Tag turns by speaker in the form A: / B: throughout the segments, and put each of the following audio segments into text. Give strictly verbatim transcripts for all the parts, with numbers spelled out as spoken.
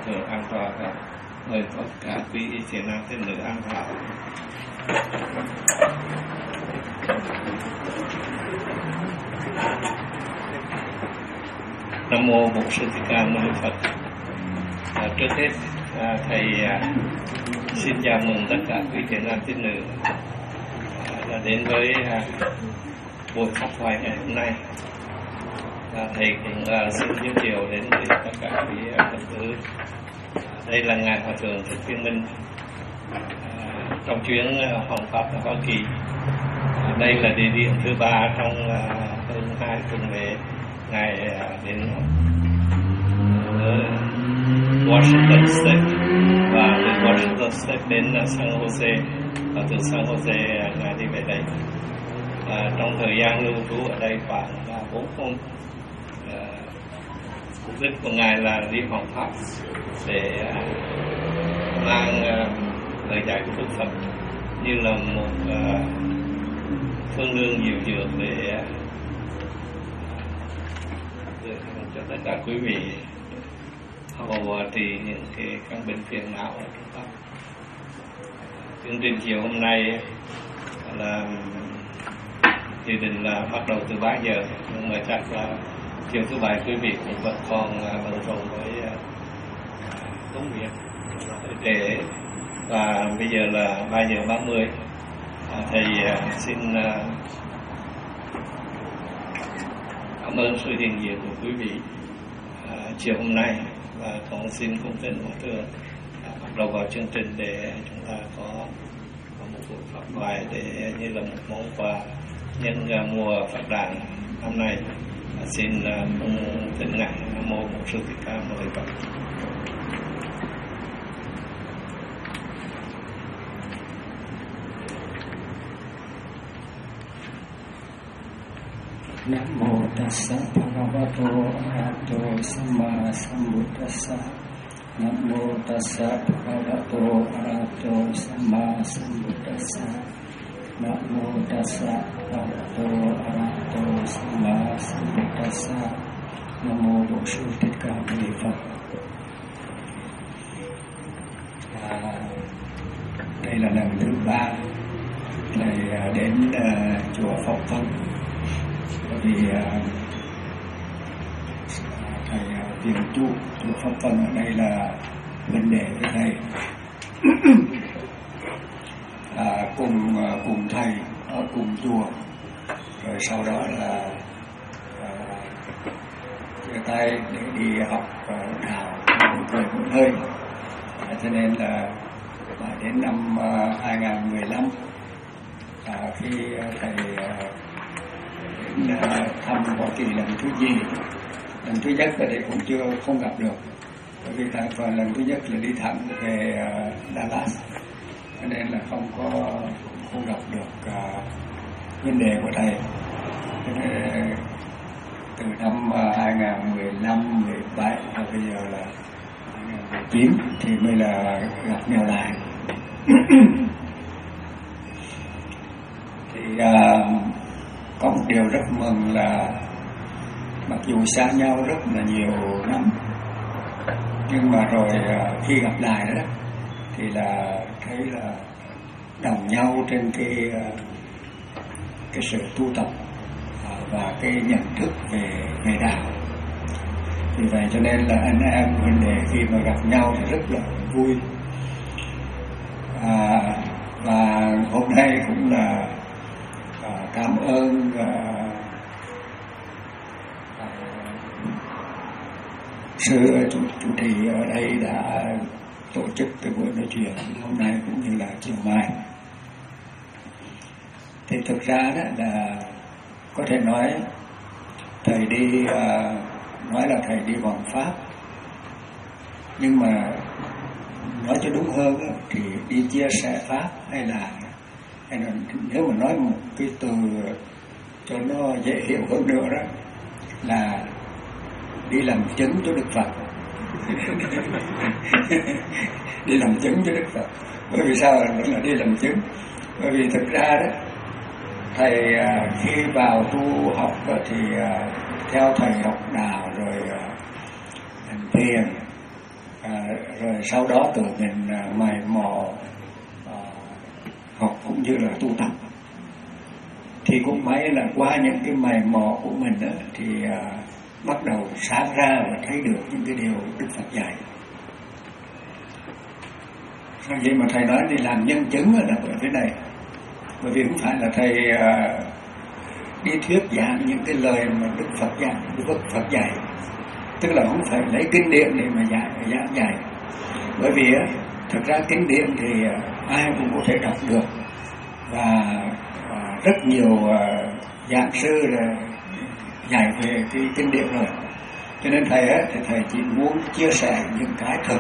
A: thượng an tọa và mời tất cả quý thiện nam tín nữ an tọa. Nam mô Bổn Sư Thích Ca Mâu Ni Phật. À, trước hết à, thầy à, xin chào mừng tất cả quý thiện nam tín nữ à, đã đến với à, buổi pháp thoại ngày hôm nay. À, thầy cũng à, xin giới thiệu đến với tất cả quý à, Phật tử. À, đây là ngài Hòa thượng Thích Viên Minh à, trong chuyến à, hoằng pháp ở Hoa Kỳ. À, đây là địa điểm thứ ba trong à, hơn hai tuần lễ ngài à, đến uh, Washington State và từ Washington State đến uh, San Jose và từ San Jose uh, ngài đi về đây. À, trong thời gian lưu trú ở đây khoảng bốn hôm. Mục đích của ngài là đi hoằng pháp để uh, mang uh, lời dạy của Đức Phật như là một uh, phương lương dịu dược để uh, cho tất cả quý vị hầu trì những cái căn bệnh phiền não của chúng ta. Chương trình chiều hôm nay là dự định là bắt đầu từ ba giờ, nhưng mà chắc là chiều thứ bảy quý vị cũng vẫn còn bận rộn với công việc để và bây giờ là ba giờ ba mươi. Thầy xin cảm ơn sự hiện diện của quý vị à, chiều hôm nay và con xin cung kính Hòa thượng à, bắt đầu vào chương trình để chúng ta có, có một buổi pháp thoại để như là một món quà nhân uh, mùa Phật đản năm nay. À, xin cung uh, kính ngài Nam mô Bổn Sư Thích Ca Mâu Ni Phật.
B: Nam mô Tassa Bhagavato Arahato Samma Sambuddhassa. Nam mô Tassa Bhagavato Arahato Samma Sambuddhassa. Nam mô Tassa Bhagavato Arahato Samma Sambuddhassa. Nam mô Bổn Sư Thích Ca Mâu Ni Phật. À, đây là lần thứ ba thầy đến uh, chùa Pháp Vân. Vì uh, thầy uh, Tiền Trụ chùa Pháp Vân ở đây là vấn đề với thầy à, cùng uh, cùng thầy ở cùng chùa, rồi sau đó là chia uh, tay để đi học uh, đạo một người một hơi. À, cho nên là uh, đến năm uh, hai nghìn không trăm mười lăm uh, khi uh, thầy uh, thăm Hoa Kỳ lần thứ gì lần thứ nhất ở đây cũng chưa không gặp được, bởi vì và lần thứ nhất là đi thẳng về uh, Dallas, cho nên là không có không gặp được uh, vấn đề của thầy. Nên, uh, từ năm uh, hai nghìn không trăm mười lăm, mười bảy và bây giờ là hai nghìn không trăm mười chín thì mới là gặp nhau lại. Thì uh, có một điều rất mừng là mặc dù xa nhau rất là nhiều năm, nhưng mà rồi khi gặp lại đó thì là thấy là đồng nhau trên cái cái sự tu tập và cái nhận thức về về đạo. Vì vậy cho nên là anh em vấn đề khi mà gặp nhau thì rất là vui. À, và hôm nay cũng là À, cảm ơn à, à, sư chủ, chủ trì ở đây đã tổ chức cái buổi nói chuyện hôm nay cũng như là chiều mai. Thì thực ra đó là có thể nói thầy đi à, nói là thầy đi hoằng pháp, nhưng mà nói cho đúng hơn thì đi chia sẻ pháp hay là hay là nếu mà nói một cái từ cho nó dễ hiểu hơn nữa đó là đi làm chứng cho Đức Phật. Đi làm chứng cho Đức Phật. Bởi vì sao là đi làm chứng? Bởi vì thực ra đó thầy khi vào tu học thì theo thầy học đạo rồi hành thiền à, rồi sau đó tự mình à, mày mò à, học cũng như là tu tập. Thì cũng may là qua những cái mày mò của mình đó, thì à, bắt đầu sáng ra và thấy được những cái điều Đức Phật dạy. Sao vậy mà thầy nói đi làm nhân chứng là bởi thế này, bởi vì không phải là thầy à, đi thuyết giảng những cái lời mà Đức Phật dạy, Đức Phật dạy, tức là không phải lấy kinh điển để mà dạy giảng dạy. Bởi vì á, thực ra kinh điển thì ai cũng có thể đọc được, và à, rất nhiều à, giảng sư là dạy về cái kinh điển rồi. Cho nên thầy á, thì thầy chỉ muốn chia sẻ những cái thực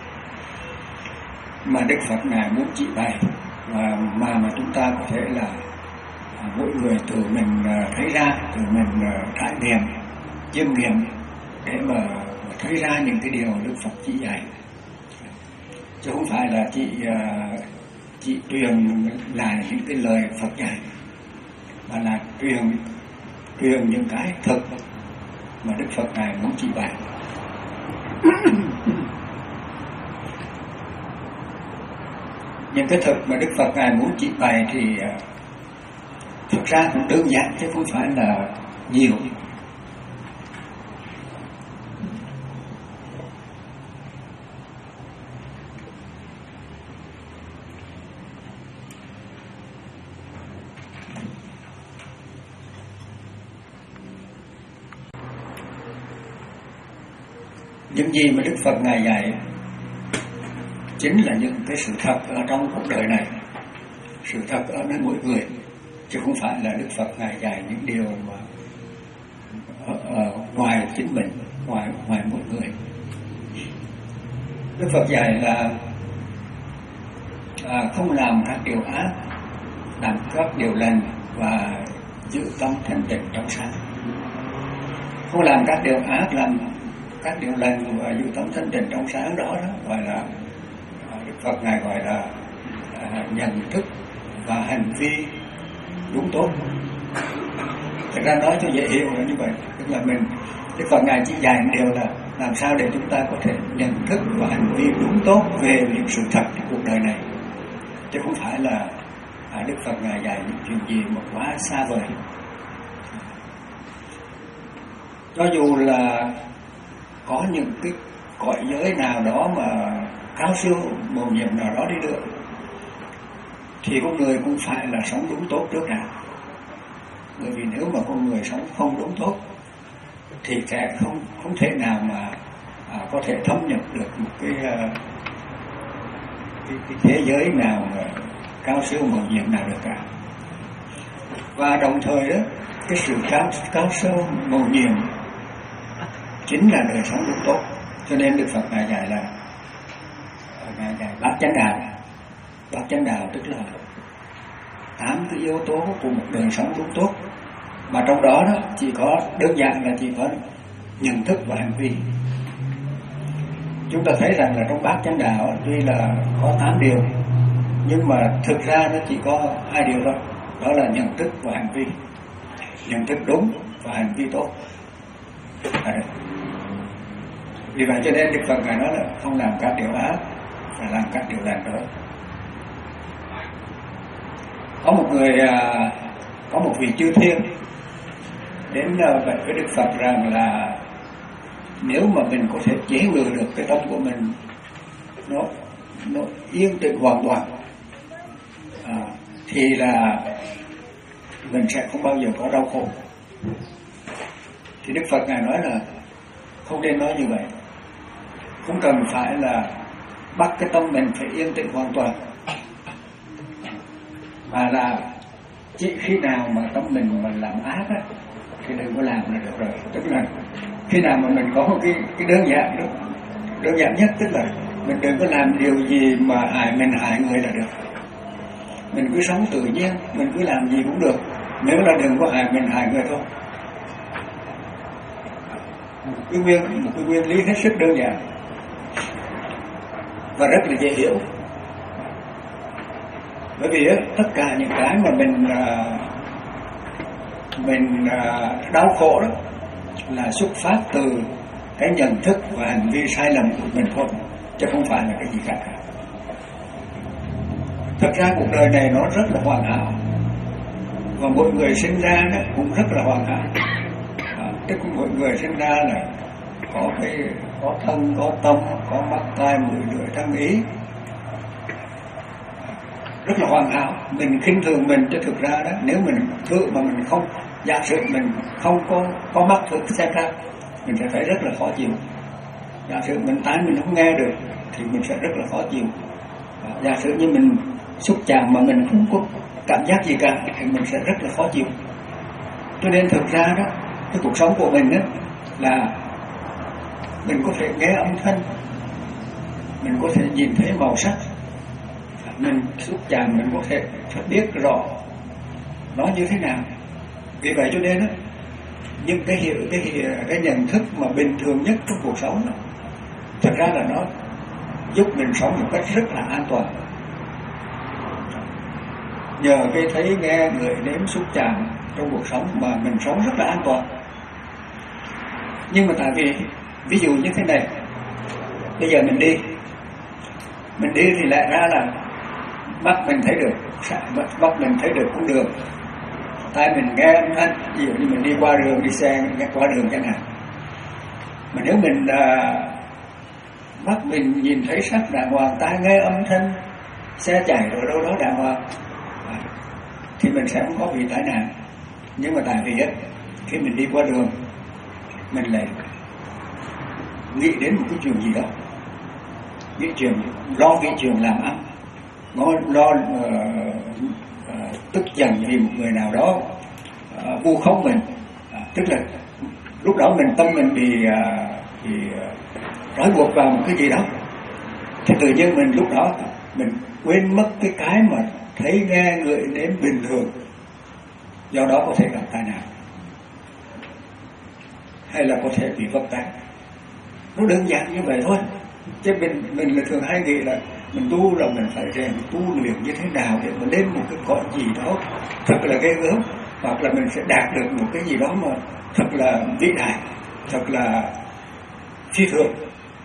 B: mà Đức Phật ngài muốn chỉ bày, và mà mà chúng ta có thể là à, mỗi người tự mình à, thấy ra, tự mình à, trải nghiệm, chiêm nghiệm để mà thấy ra những cái điều Đức Phật chỉ dạy, chứ không phải là chị à, chị truyền lại những cái lời Phật dạy, mà là truyền truyền những cái thực mà Đức Phật ngài muốn chỉ bày. Những cái thực mà Đức Phật ngài muốn chỉ bày thì thực ra cũng đơn giản chứ không phải là nhiều. Những gì mà Đức Phật ngài dạy chính là những cái sự thật ở trong cuộc đời này, sự thật ở nơi mỗi người, chứ không phải là Đức Phật ngài dạy những điều mà ở, ở ngoài chính mình, ngoài ngoài mỗi người. Đức Phật dạy là à, không làm các điều ác, làm các điều lành và giữ tâm thanh tịnh trong sáng. Không làm các điều ác, làm các điều lành và giữ tâm thanh tịnh trong sáng, đó đó gọi là Đức Phật ngài gọi là à, nhận thức và hành vi đúng tốt. Thật ra nói cho dễ hiểu là như vậy, tức là mình Đức Phật ngài chỉ dạy điều là làm sao để chúng ta có thể nhận thức và hành vi đúng tốt về những sự thật của cuộc đời này, chứ không phải là à, Đức Phật ngài dạy những chuyện gì mà quá xa vời. Cho dù là có những cái cõi giới nào đó mà cao siêu mầu nhiệm nào đó đi được, thì con người cũng phải là sống đúng tốt trước đã. Bởi vì nếu mà con người sống không đúng tốt thì sẽ không không thể nào mà à, có thể thâm nhập được một cái, uh, cái, cái thế giới nào mà cao siêu mầu nhiệm nào được cả. Và đồng thời đó, cái sự cao cao siêu mầu nhiệm chính là đời sống đúng tốt. Cho nên Đức Phật ngài dạy là ngài dạy bát chánh đạo. Bát chánh đạo tức là tám cái yếu tố của một đời sống đúng tốt, mà trong đó đó chỉ có đơn giản là chỉ có nhận thức và hành vi. Chúng ta thấy rằng là trong bát chánh đạo tuy là có tám điều, nhưng mà thực ra nó chỉ có hai điều thôi, đó là nhận thức và hành vi. Nhận thức đúng và hành vi tốt là được. Vì vậy cho nên Đức Phật ngài nói là không làm các điều ác, phải làm các điều lành đó. Có một người, có một vị chư thiên đến vậy với Đức Phật rằng là nếu mà mình có thể chế ngự được cái tâm của mình nó nó yên tĩnh hoàn toàn, à, thì là mình sẽ không bao giờ có đau khổ. Thì Đức Phật ngài nói là không nên nói như vậy, không cần phải là bắt cái tâm mình phải yên tĩnh hoàn toàn, mà là chỉ khi nào mà tâm mình mà làm ác á, thì đừng có làm là được rồi. Tức là khi nào mà mình có một cái, cái đơn giản đó, đơn giản nhất, tức là mình đừng có làm điều gì mà hại mình hại người là được. Mình cứ sống tự nhiên, mình cứ làm gì cũng được, nếu là đừng có hại mình hại người thôi. Một cái nguyên, một cái nguyên lý hết sức đơn giản và rất là dễ hiểu. Bởi vì á, tất cả những cái mà mình à, mình à, đau khổ đó là xuất phát từ cái nhận thức và hành vi sai lầm của mình thôi. chứ không phải là cái gì khác cả. Thật ra cuộc đời này nó rất là hoàn hảo, và mỗi người sinh ra đó cũng rất là hoàn hảo. À, tức mỗi người sinh ra là có cái có thân, có tâm, có mắt, tai, mũi, lưỡi, thân, ý, rất là hoàn hảo. Mình khinh thường mình, chứ thực ra đó, nếu mình thử mà mình không, giả sử mình không có có mắt thử xem ra, mình sẽ thấy rất là khó chịu. Giả sử mình tai mình không nghe được thì mình sẽ rất là khó chịu. À, giả sử như mình xúc chạm mà mình không có cảm giác gì cả thì mình sẽ rất là khó chịu. Cho nên thực ra đó, cái cuộc sống của mình đó là mình có thể nghe âm thanh, mình có thể nhìn thấy màu sắc, mình xúc chạm mình có thể phải biết rõ nó như thế nào. Vì vậy cho nên đó, những cái hiểu cái cái nhận thức mà bình thường nhất trong cuộc sống đó, thật ra là nó giúp mình sống một cách rất là an toàn. Nhờ cái thấy nghe người nếm xúc chạm trong cuộc sống mà mình sống rất là an toàn. Nhưng mà tại vì ví dụ như thế này, bây giờ mình đi mình đi thì lại ra là mắt mình thấy được, mắt mình thấy được cũng được, tai mình nghe âm thanh, ví dụ như mình đi qua đường, đi xe qua đường chẳng hạn. Mà nếu mình à, mắt mình nhìn thấy sắc đàng hoàng, tai nghe âm thanh xe chạy rồi đâu đó đàng hoàng, à, thì mình sẽ không có bị tai nạn. Nhưng mà tại vì ấy, khi mình đi qua đường mình lại nghĩ đến một cái chuyện gì đó, nghĩ chuyện lo cái chuyện làm ăn, nó lo uh, uh, tức giận vì một người nào đó uh, vu khống mình, uh, tức là lúc đó mình tâm mình bị uh, bị uh, trói buộc vào một cái gì đó, thì tự nhiên mình lúc đó mình quên mất cái cái mà thấy nghe người đến bình thường, do đó có thể gặp tai nạn hay là có thể bị vấp tay. Nó đơn giản như vậy thôi. Chứ mình mình là thường hay nghĩ là mình tu là mình phải rèn tu luyện như thế nào để mà lên một cái cõi gì đó thật là ghê gớm, hoặc là mình sẽ đạt được một cái gì đó mà thật là vĩ đại, thật là phi thường.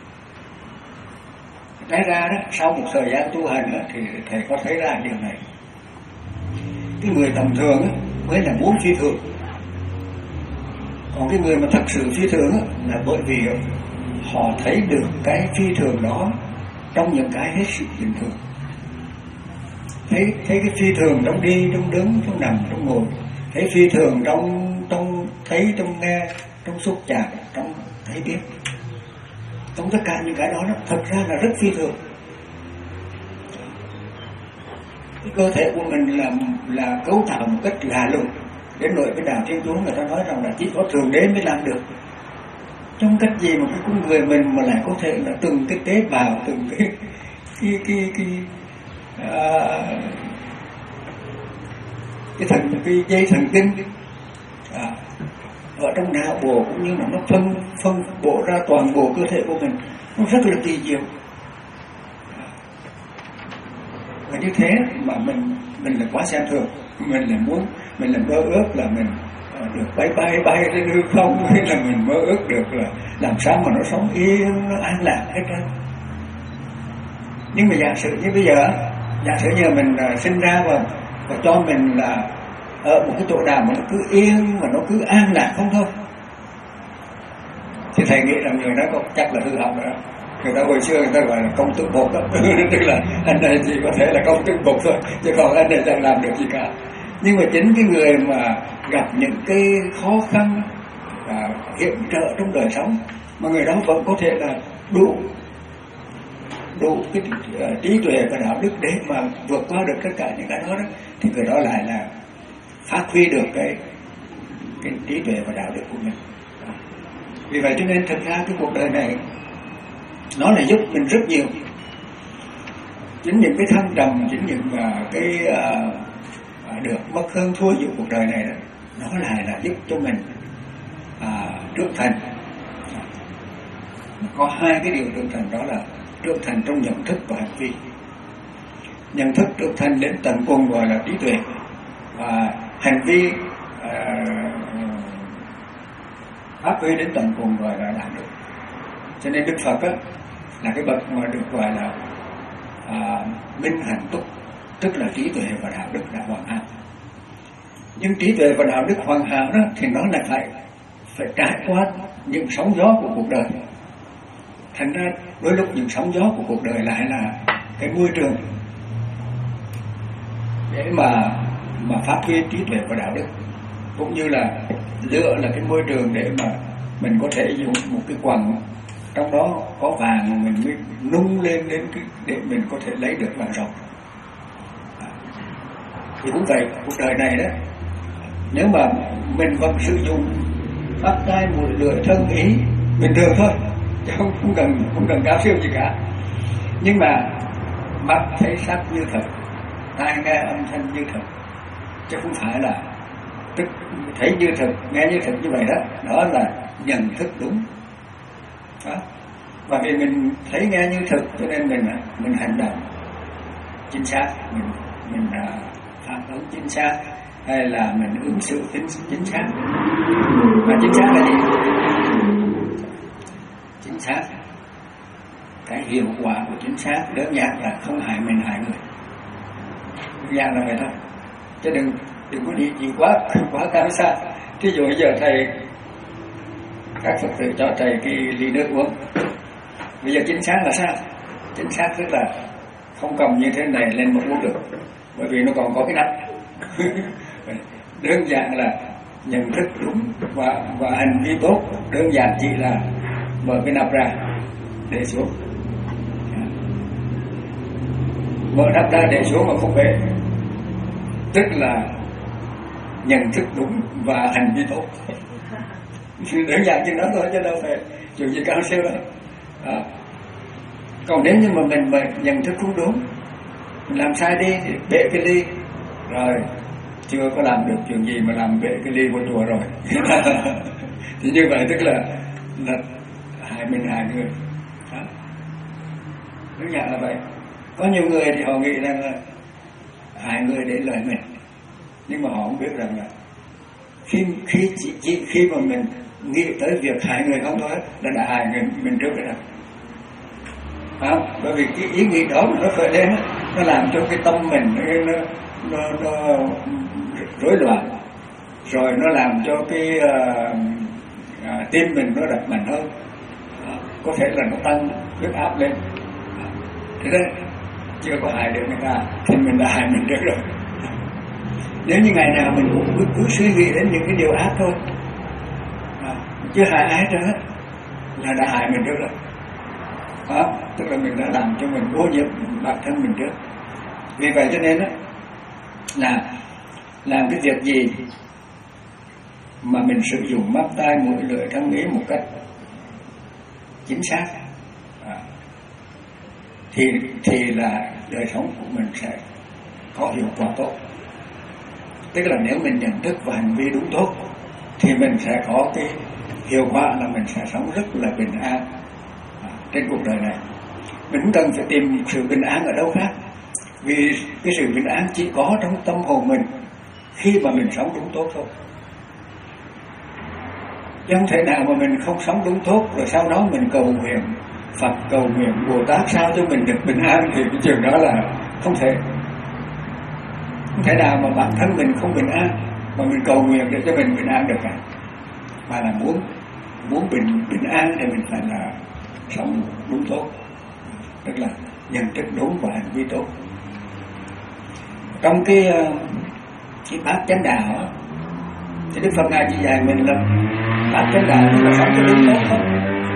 B: Nói ra đó, sau một thời gian tu hành đó, thì thầy có thấy ra điều này. Cái người tầm thường đó, mới là muốn phi thường. Còn cái người mà thật sự phi thường đó, là bởi vì họ thấy được cái phi thường đó trong những cái hết sức bình thường. Thấy, thấy cái phi thường trong đi, trong đứng, trong nằm, trong ngồi. Thấy phi thường trong, trong thấy, trong nghe, trong xúc chạm, trong thấy biết. Trong tất cả những cái đó, đó thật ra là rất phi thường. Cái cơ thể của mình là, là cấu tạo một cách lạ lùng. Đến nỗi bên đạo Thiên Chúa người ta nói rằng là chỉ có Thượng Đế mới làm được. Trong cách gì mà cái con người mình mà lại có thể là từng cái tế bào, từng cái cái cái cái à, cái thần cái dây thần kinh à, ở trong não bộ cũng như là nó phân phân bổ ra toàn bộ cơ thể của mình, nó rất là kỳ diệu. Và như thế mà mình mình là quá xem thường, mình là muốn mình là mơ ước là mình được bay bay bay lên hư không, hay là mình mơ ước được là làm sao mà nó sống yên, nó an lạc hết trơn. Nhưng mà giả sử như bây giờ, giả sử như mình sinh ra và, và cho mình là ở một cái chỗ nào mà nó cứ yên và nó cứ an lạc không thôi, thì thầy nghĩ rằng người đó có chắc là hư hỏng rồi đó. Người ta hồi xưa người ta gọi là công thức bột đó. Tức là anh này chỉ có thể là công thức bột thôi, chứ còn anh này chẳng làm được gì cả. Nhưng mà chính cái người mà gặp những cái khó khăn và hiểm trợ trong đời sống mà người đó vẫn có thể là đủ đủ cái uh, trí tuệ và đạo đức để mà vượt qua được tất cả những cái đó, đó thì người đó lại là phát huy được cái cái trí tuệ và đạo đức của mình. Vì vậy cho nên thực ra cái cuộc đời này nó là giúp mình rất nhiều. Chính những cái thăng trầm, chính những uh, cái uh, được mất hơn thua giữa cuộc đời này đó, nó lại là giúp cho mình à, trưởng thành. Có hai cái điều trưởng thành, đó là trưởng thành trong nhận thức và hành vi. Nhận thức trưởng thành đến tận cùng gọi là trí tuệ, và hành vi à, phát huy đến tận cùng gọi là đạo đức. Cho nên Đức Phật á, là cái bậc mà được gọi là à, minh hạnh túc, tức là trí tuệ và đạo đức đã hoàn hảo. Nhưng trí tuệ và đạo đức hoàn hảo đó thì nó là phải phải trải qua những sóng gió của cuộc đời. Thành ra đôi lúc những sóng gió của cuộc đời lại là cái môi trường để mà mà phát huy trí tuệ và đạo đức, cũng như là lửa là cái môi trường để mà mình có thể dùng một cái quặng trong đó có vàng mà mình mới nung lên đến cái, để mình có thể lấy được vàng ròng. Thì cũng vậy, cuộc đời này đó, nếu mà mình vẫn sử dụng mắt tai mũi lưỡi thân ý bình thường thôi, chứ không, không cần không cần cao siêu gì cả, nhưng mà mắt thấy sắc như thật, tai nghe âm thanh như thật, chứ không phải là tức thấy như thật, nghe như thật như vậy đó, đó là nhận thức đúng. Đó. Và vì mình thấy nghe như thật cho nên mình mình hành động chính xác, mình mình phản ứng chính xác, hay là mình ứng xử chính chính xác. Và chính xác là gì? Chính xác, cái hiệu quả của chính xác đơn giản là không hại mình hại người, đơn giản là vậy thôi, chứ đừng đừng có đi gì quá quá cao xa. Thí dụ bây giờ thầy, các Phật tử cho thầy cái ly nước uống, bây giờ chính xác là sao? Chính xác tức là không cầm như thế này lên mà uống được, bởi vì nó còn có cái nắp. Đơn giản là nhận thức đúng và và hành vi tốt, đơn giản chỉ là mở cái nắp ra để xuống, mở nắp ra để xuống mà không bể, tức là nhận thức đúng và hành vi tốt. Đơn giản như đó thôi, chứ đâu phải chuyện gì cao siêu đâu. À. Còn nếu như mà mình mà nhận thức không đúng, mình làm sai đi thì bể cái ly, rồi chưa có làm được chuyện gì mà làm bể cái ly của chùa rồi. Thì như vậy tức là, là hại mình hại người. Đó. Đơn giản là vậy. Có nhiều người thì họ nghĩ rằng là hại người để lợi mình, nhưng mà họ không biết rằng là khi khi chỉ, chỉ khi mà mình nghĩ tới việc hại người không thôi là đã hại người mình trước rồi. Không? Bởi vì cái ý nghĩ đó nó khởi lên, nó làm cho cái tâm mình nó nó, nó rối loạn, rồi nó làm cho cái uh, uh, tim mình nó đập mạnh hơn, uh, có thể là nó tăng huyết áp lên. Thế đấy, chưa có hại được người ta thì mình đã hại mình trước rồi. Nếu như ngày nào mình cũng cứ, cứ suy nghĩ đến những cái điều ác thôi, à, chứ hại ai hết là đã hại mình trước rồi. Đó, tức là mình đã làm cho mình ô nhiễm bản thân mình trước. Vì vậy cho nên đó, là làm cái việc gì mà mình sử dụng mắt tai mũi lưỡi thân ý một cách chính xác, à, thì thì là đời sống của mình sẽ có hiệu quả tốt. Tức là nếu mình nhận thức và hành vi đúng tốt thì mình sẽ có cái hiệu quả là mình sẽ sống rất là bình an à, trên cuộc đời này. Mình không cần phải tìm sự bình an ở đâu khác, vì cái sự bình an chỉ có trong tâm hồn mình khi mà mình sống đúng tốt thôi. Chứ không thể nào mà mình không sống đúng tốt rồi sau đó mình cầu nguyện Phật, cầu nguyện Bồ Tát sao cho mình được bình an, thì cái chuyện đó là không thể. Không thể nào mà bản thân mình không bình an mà mình cầu nguyện để cho mình bình an được cả. Mà là muốn muốn bình bình an thì mình phải là sống đúng tốt, tức là nhận thức đúng và hành vi tốt. Trong cái cái bát chánh đạo thì Đức Phật ngài chỉ dạy mình là bát chánh đạo tức là sống cho đúng tốt thôi.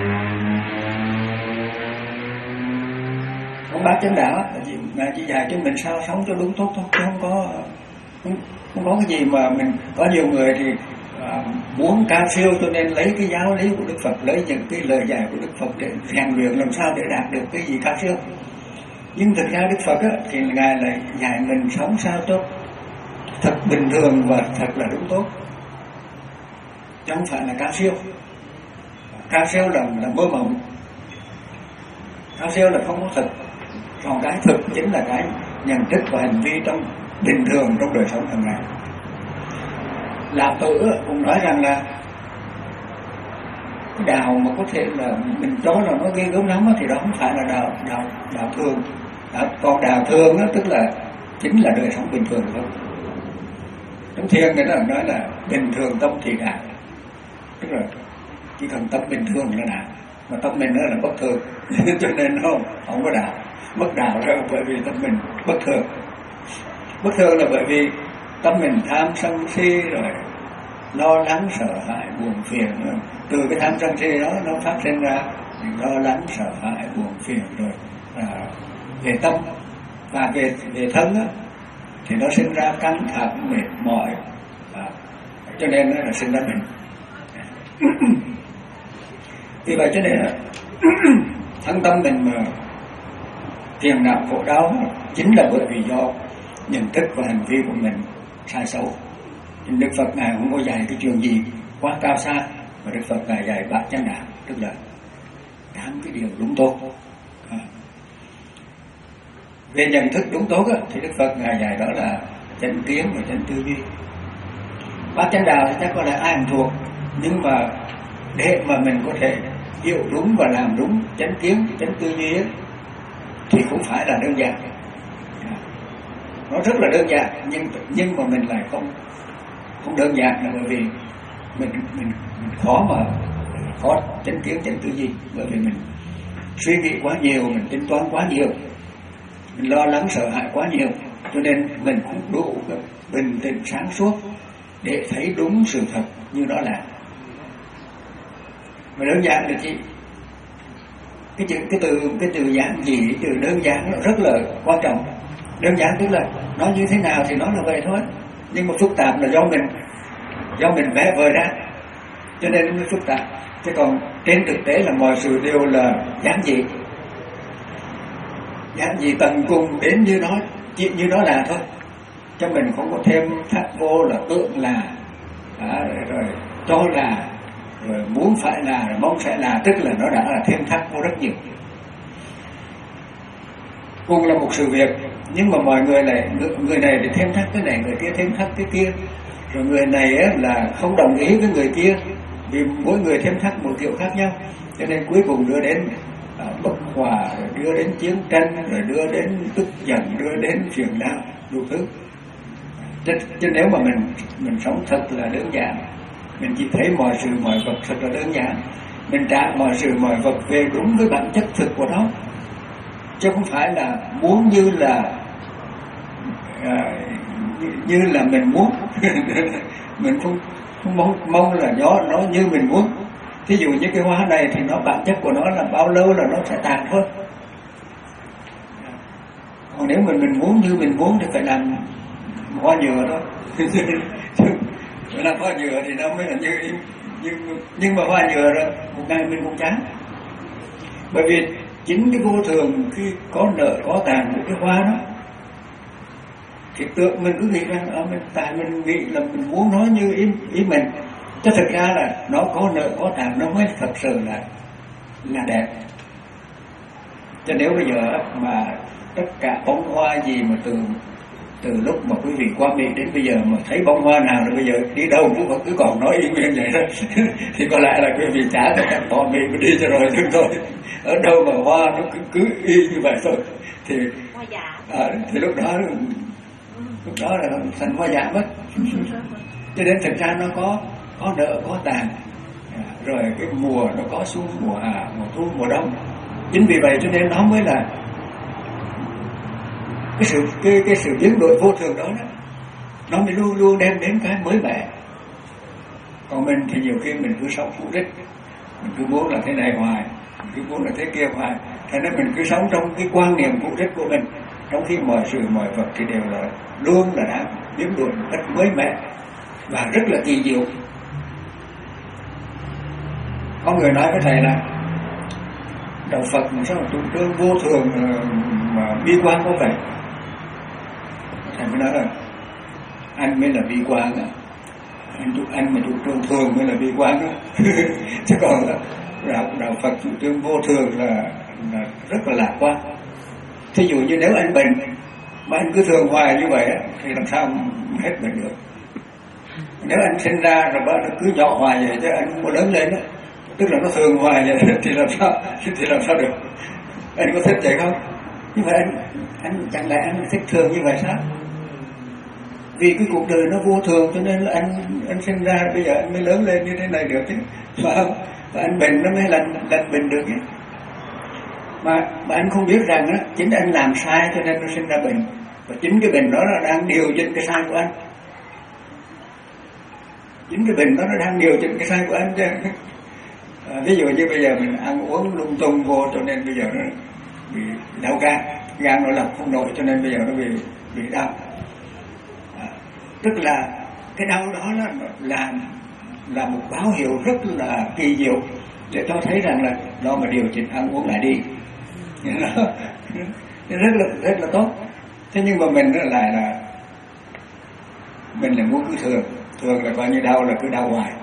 B: Trong bát chánh đạo là gì? Ngài chỉ dạy cho mình sao sống cho đúng tốt thôi, chứ không có không, không có cái gì mà mình. Có nhiều người thì à, muốn cao siêu cho nên lấy cái giáo lý của Đức Phật, lấy những cái lời dạy của Đức Phật để rèn luyện làm sao để đạt được cái gì cao siêu. Nhưng thực ra Đức Phật á, thì ngài lại dạy mình sống sao cho thật bình thường và thật là đúng tốt, chứ không phải là cao siêu. Cao siêu là là mơ mộng, cao siêu là không có thực. Còn cái thực chính là cái nhận thức và hành vi trong bình thường trong đời sống hàng ngày. Lão Tử cũng nói rằng là cái đạo mà có thể là mình cho là nó ghê gớm lắm thì đó không phải là đạo đạo đạo thường. Đó, còn đạo thường đó, tức là chính là đời sống bình thường thôi. Trong thiền người ta nói là bình thường tâm thì đạo, tức là chỉ cần tâm bình thường là đạo, mà tâm mình đó là bất thường cho nên nó không, không có đạo. Bất đạo là bởi vì tâm mình bất thường. Bất thường là bởi vì tâm mình tham sân si rồi lo lắng sợ hãi buồn phiền. Từ cái tham sân si đó nó phát sinh ra lo lắng sợ hãi buồn phiền rồi à, về tâm và về về thân á, thì nó sinh ra căng thẳng mệt mỏi à, cho nên nó là sinh ra bệnh. Vì vậy cho nên là thân tâm mình mà phiền não khổ đau chính là bởi vì do nhận thức và hành vi của mình sai xấu. Đức Phật ngài không có dạy cái chuyện gì quá cao xa, mà Đức Phật ngài dạy bát chánh đạo, tức là tám cái điều đúng tốt. À. Về nhận thức đúng tốt á, thì Đức Phật ngài dạy đó là chánh kiến và chánh tư duy. Bát chánh đạo thì chắc có lẽ ai cũng thuộc, nhưng mà để mà mình có thể hiểu đúng và làm đúng chánh kiến, chánh tư duy ấy, thì cũng phải là đơn giản. Nó rất là đơn giản, nhưng nhưng mà mình lại không không đơn giản, là bởi vì mình mình mình khó mà khó chánh kiến chánh tư duy, bởi vì mình suy nghĩ quá nhiều, mình tính toán quá nhiều, mình lo lắng sợ hãi quá nhiều, cho nên mình không đủ bình tĩnh sáng suốt để thấy đúng sự thật như nó là. Mà đơn giản là gì? Cái chữ cái từ cái từ giản dị, từ đơn giản nó rất là quan trọng. Đơn giản tức là nó như thế nào thì nó là vậy thôi, nhưng mà phức tạp là do mình do mình vẽ vời ra, cho nên nó mới phức tạp. Chứ còn trên thực tế là mọi sự đều là giản dị, giản dị tận cùng đến như nó chỉ như nó là thôi, cho mình không có thêm thắt vô là tượng là à, rồi cho là rồi muốn phải là rồi mong phải là, tức là nó đã là thêm thắt vô rất nhiều. Cùng là một sự việc, nhưng mà mọi người này người này thì thêm thắt cái này, người kia thêm thắt cái kia, rồi người này á, là không đồng ý với người kia vì mỗi người thêm thắt một kiểu khác nhau, cho nên cuối cùng đưa đến à, bất hòa, rồi đưa đến chiến tranh, rồi đưa đến tức giận, đưa đến phiền não đủ thứ. Chứ, chứ nếu mà mình mình sống thật là đơn giản, mình chỉ thấy mọi sự mọi vật thật là đơn giản, mình trả mọi sự mọi vật về đúng với bản chất thực của nó, chứ không phải là muốn như là à, như, như là mình muốn. Mình không, không mong, mong là nó, nó như mình muốn. Thí dụ như cái hoa này thì nó bản chất của nó là bao lâu là nó sẽ tàn thôi. Còn nếu mình mình muốn như mình muốn thì phải làm hoa nhựa đó. Làm hoa nhựa thì nó mới là như nhưng nhưng mà hoa nhựa rồi một ngày mình cũng chán. Bởi vì chính cái vô thường khi có nợ có tàn của cái hoa đó, thì tưởng mình cứ nghĩ rằng ở mình tại mình nghĩ là mình muốn nói như ý, ý mình, chứ thực ra là nó có nợ có tàn nó mới thật sự là là đẹp. Cho nếu bây giờ mà tất cả bông hoa gì mà từ từ lúc mà quý vị qua Mỹ đến bây giờ mà thấy bông hoa nào rồi bây giờ đi đâu cũng vẫn cứ còn nói y nguyên vậy đó thì có lẽ là quý vị trả tất cả bỏ Mỹ mà đi cho rồi được rồi. Ở đâu mà hoa nó cứ, cứ y như vậy thôi thì à, thì lúc đó lúc đó là thành hoa giả mất. Cho nên thực ra nó có có nợ có tàn, rồi cái mùa nó có xuân mùa hạ mùa thu mùa đông. Chính vì vậy cho nên nó mới là cái sự cái cái sự biến đổi vô thường đó, đó nó mới luôn luôn đem đến cái mới mẻ. Còn mình thì nhiều khi mình cứ sống cũ rích, mình cứ muốn là thế này hoài, mình cứ muốn là thế kia hoài, thế nên mình cứ sống trong cái quan niệm cũ rích của mình, trong khi mọi sự mọi vật thì đều là luôn là đang biến đổi một cách mới mẻ và rất là kỳ diệu. Có người nói với thầy là đạo Phật mà sao mà chủ trương vô thường mà bi quan có vậy? Thầy mới nói là anh mới là bi quan á, anh anh mà chủ trương thường mới là bi quan á. Chứ còn đạo đạo Phật chủ trương vô thường là, là rất là lạc quan. Thí dụ như nếu anh bệnh mà anh cứ thường hoài như vậy á, thì làm sao hết bệnh được? Nếu anh sinh ra rồi nó cứ nhỏ hoài vậy chứ anh không có lớn lên á, tức là nó thường hoài vậy thì làm sao thì làm sao được? Anh có thích vậy không? Nhưng mà anh anh chẳng lẽ anh thích thường như vậy sao? Vì cái cuộc đời nó vô thường cho nên là anh anh sinh ra bây giờ anh mới lớn lên như thế này được chứ, phải không? Và anh bệnh nó mới lành lành bệnh được chứ. Mà mà anh không biết rằng á, chính anh làm sai cho nên nó sinh ra bệnh, và chính cái bệnh đó là đang điều chỉnh cái sai của anh. Chính cái bệnh đó nó đang điều chỉnh cái sai của anh chứ. À, ví dụ như bây giờ mình ăn uống lung tung vô cho nên bây giờ nó bị đau gan, gan nó lọc không nổi cho nên bây giờ nó bị bị đau. À, tức là cái đau đó là là là một báo hiệu rất là kỳ diệu để cho thấy rằng là nó mà điều chỉnh ăn uống lại đi, nó rất là rất là tốt. Thế nhưng mà mình lại là mình là muốn cứ thường thường là coi như đau là cứ đau hoài.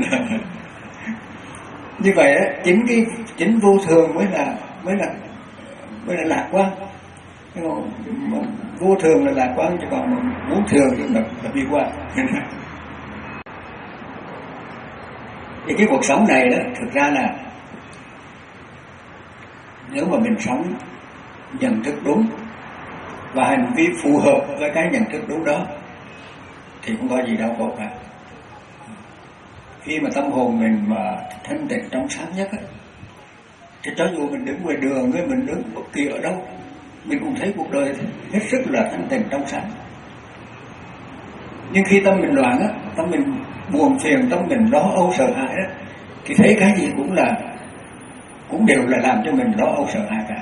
B: Như vậy á, chính cái chính vô thường mới là mới là mới là lạc quan. Vô thường là lạc quan, chứ còn muốn thường thì là, là bi quan. Thì cái cuộc sống này đó thực ra là nếu mà mình sống nhận thức đúng và hành vi phù hợp với cái nhận thức đúng đó thì không có gì đau khổ cả. Khi mà tâm hồn mình mà thanh tịnh trong sáng nhất á, thì cho dù mình đứng ngoài đường với mình đứng bất kỳ ở đâu, mình cũng thấy cuộc đời hết sức là thanh tịnh trong sáng. Nhưng khi tâm mình loạn á, tâm mình buồn phiền, tâm mình lo âu sợ hãi á, thì thấy cái gì cũng là cũng đều là làm cho mình lo âu sợ hãi cả.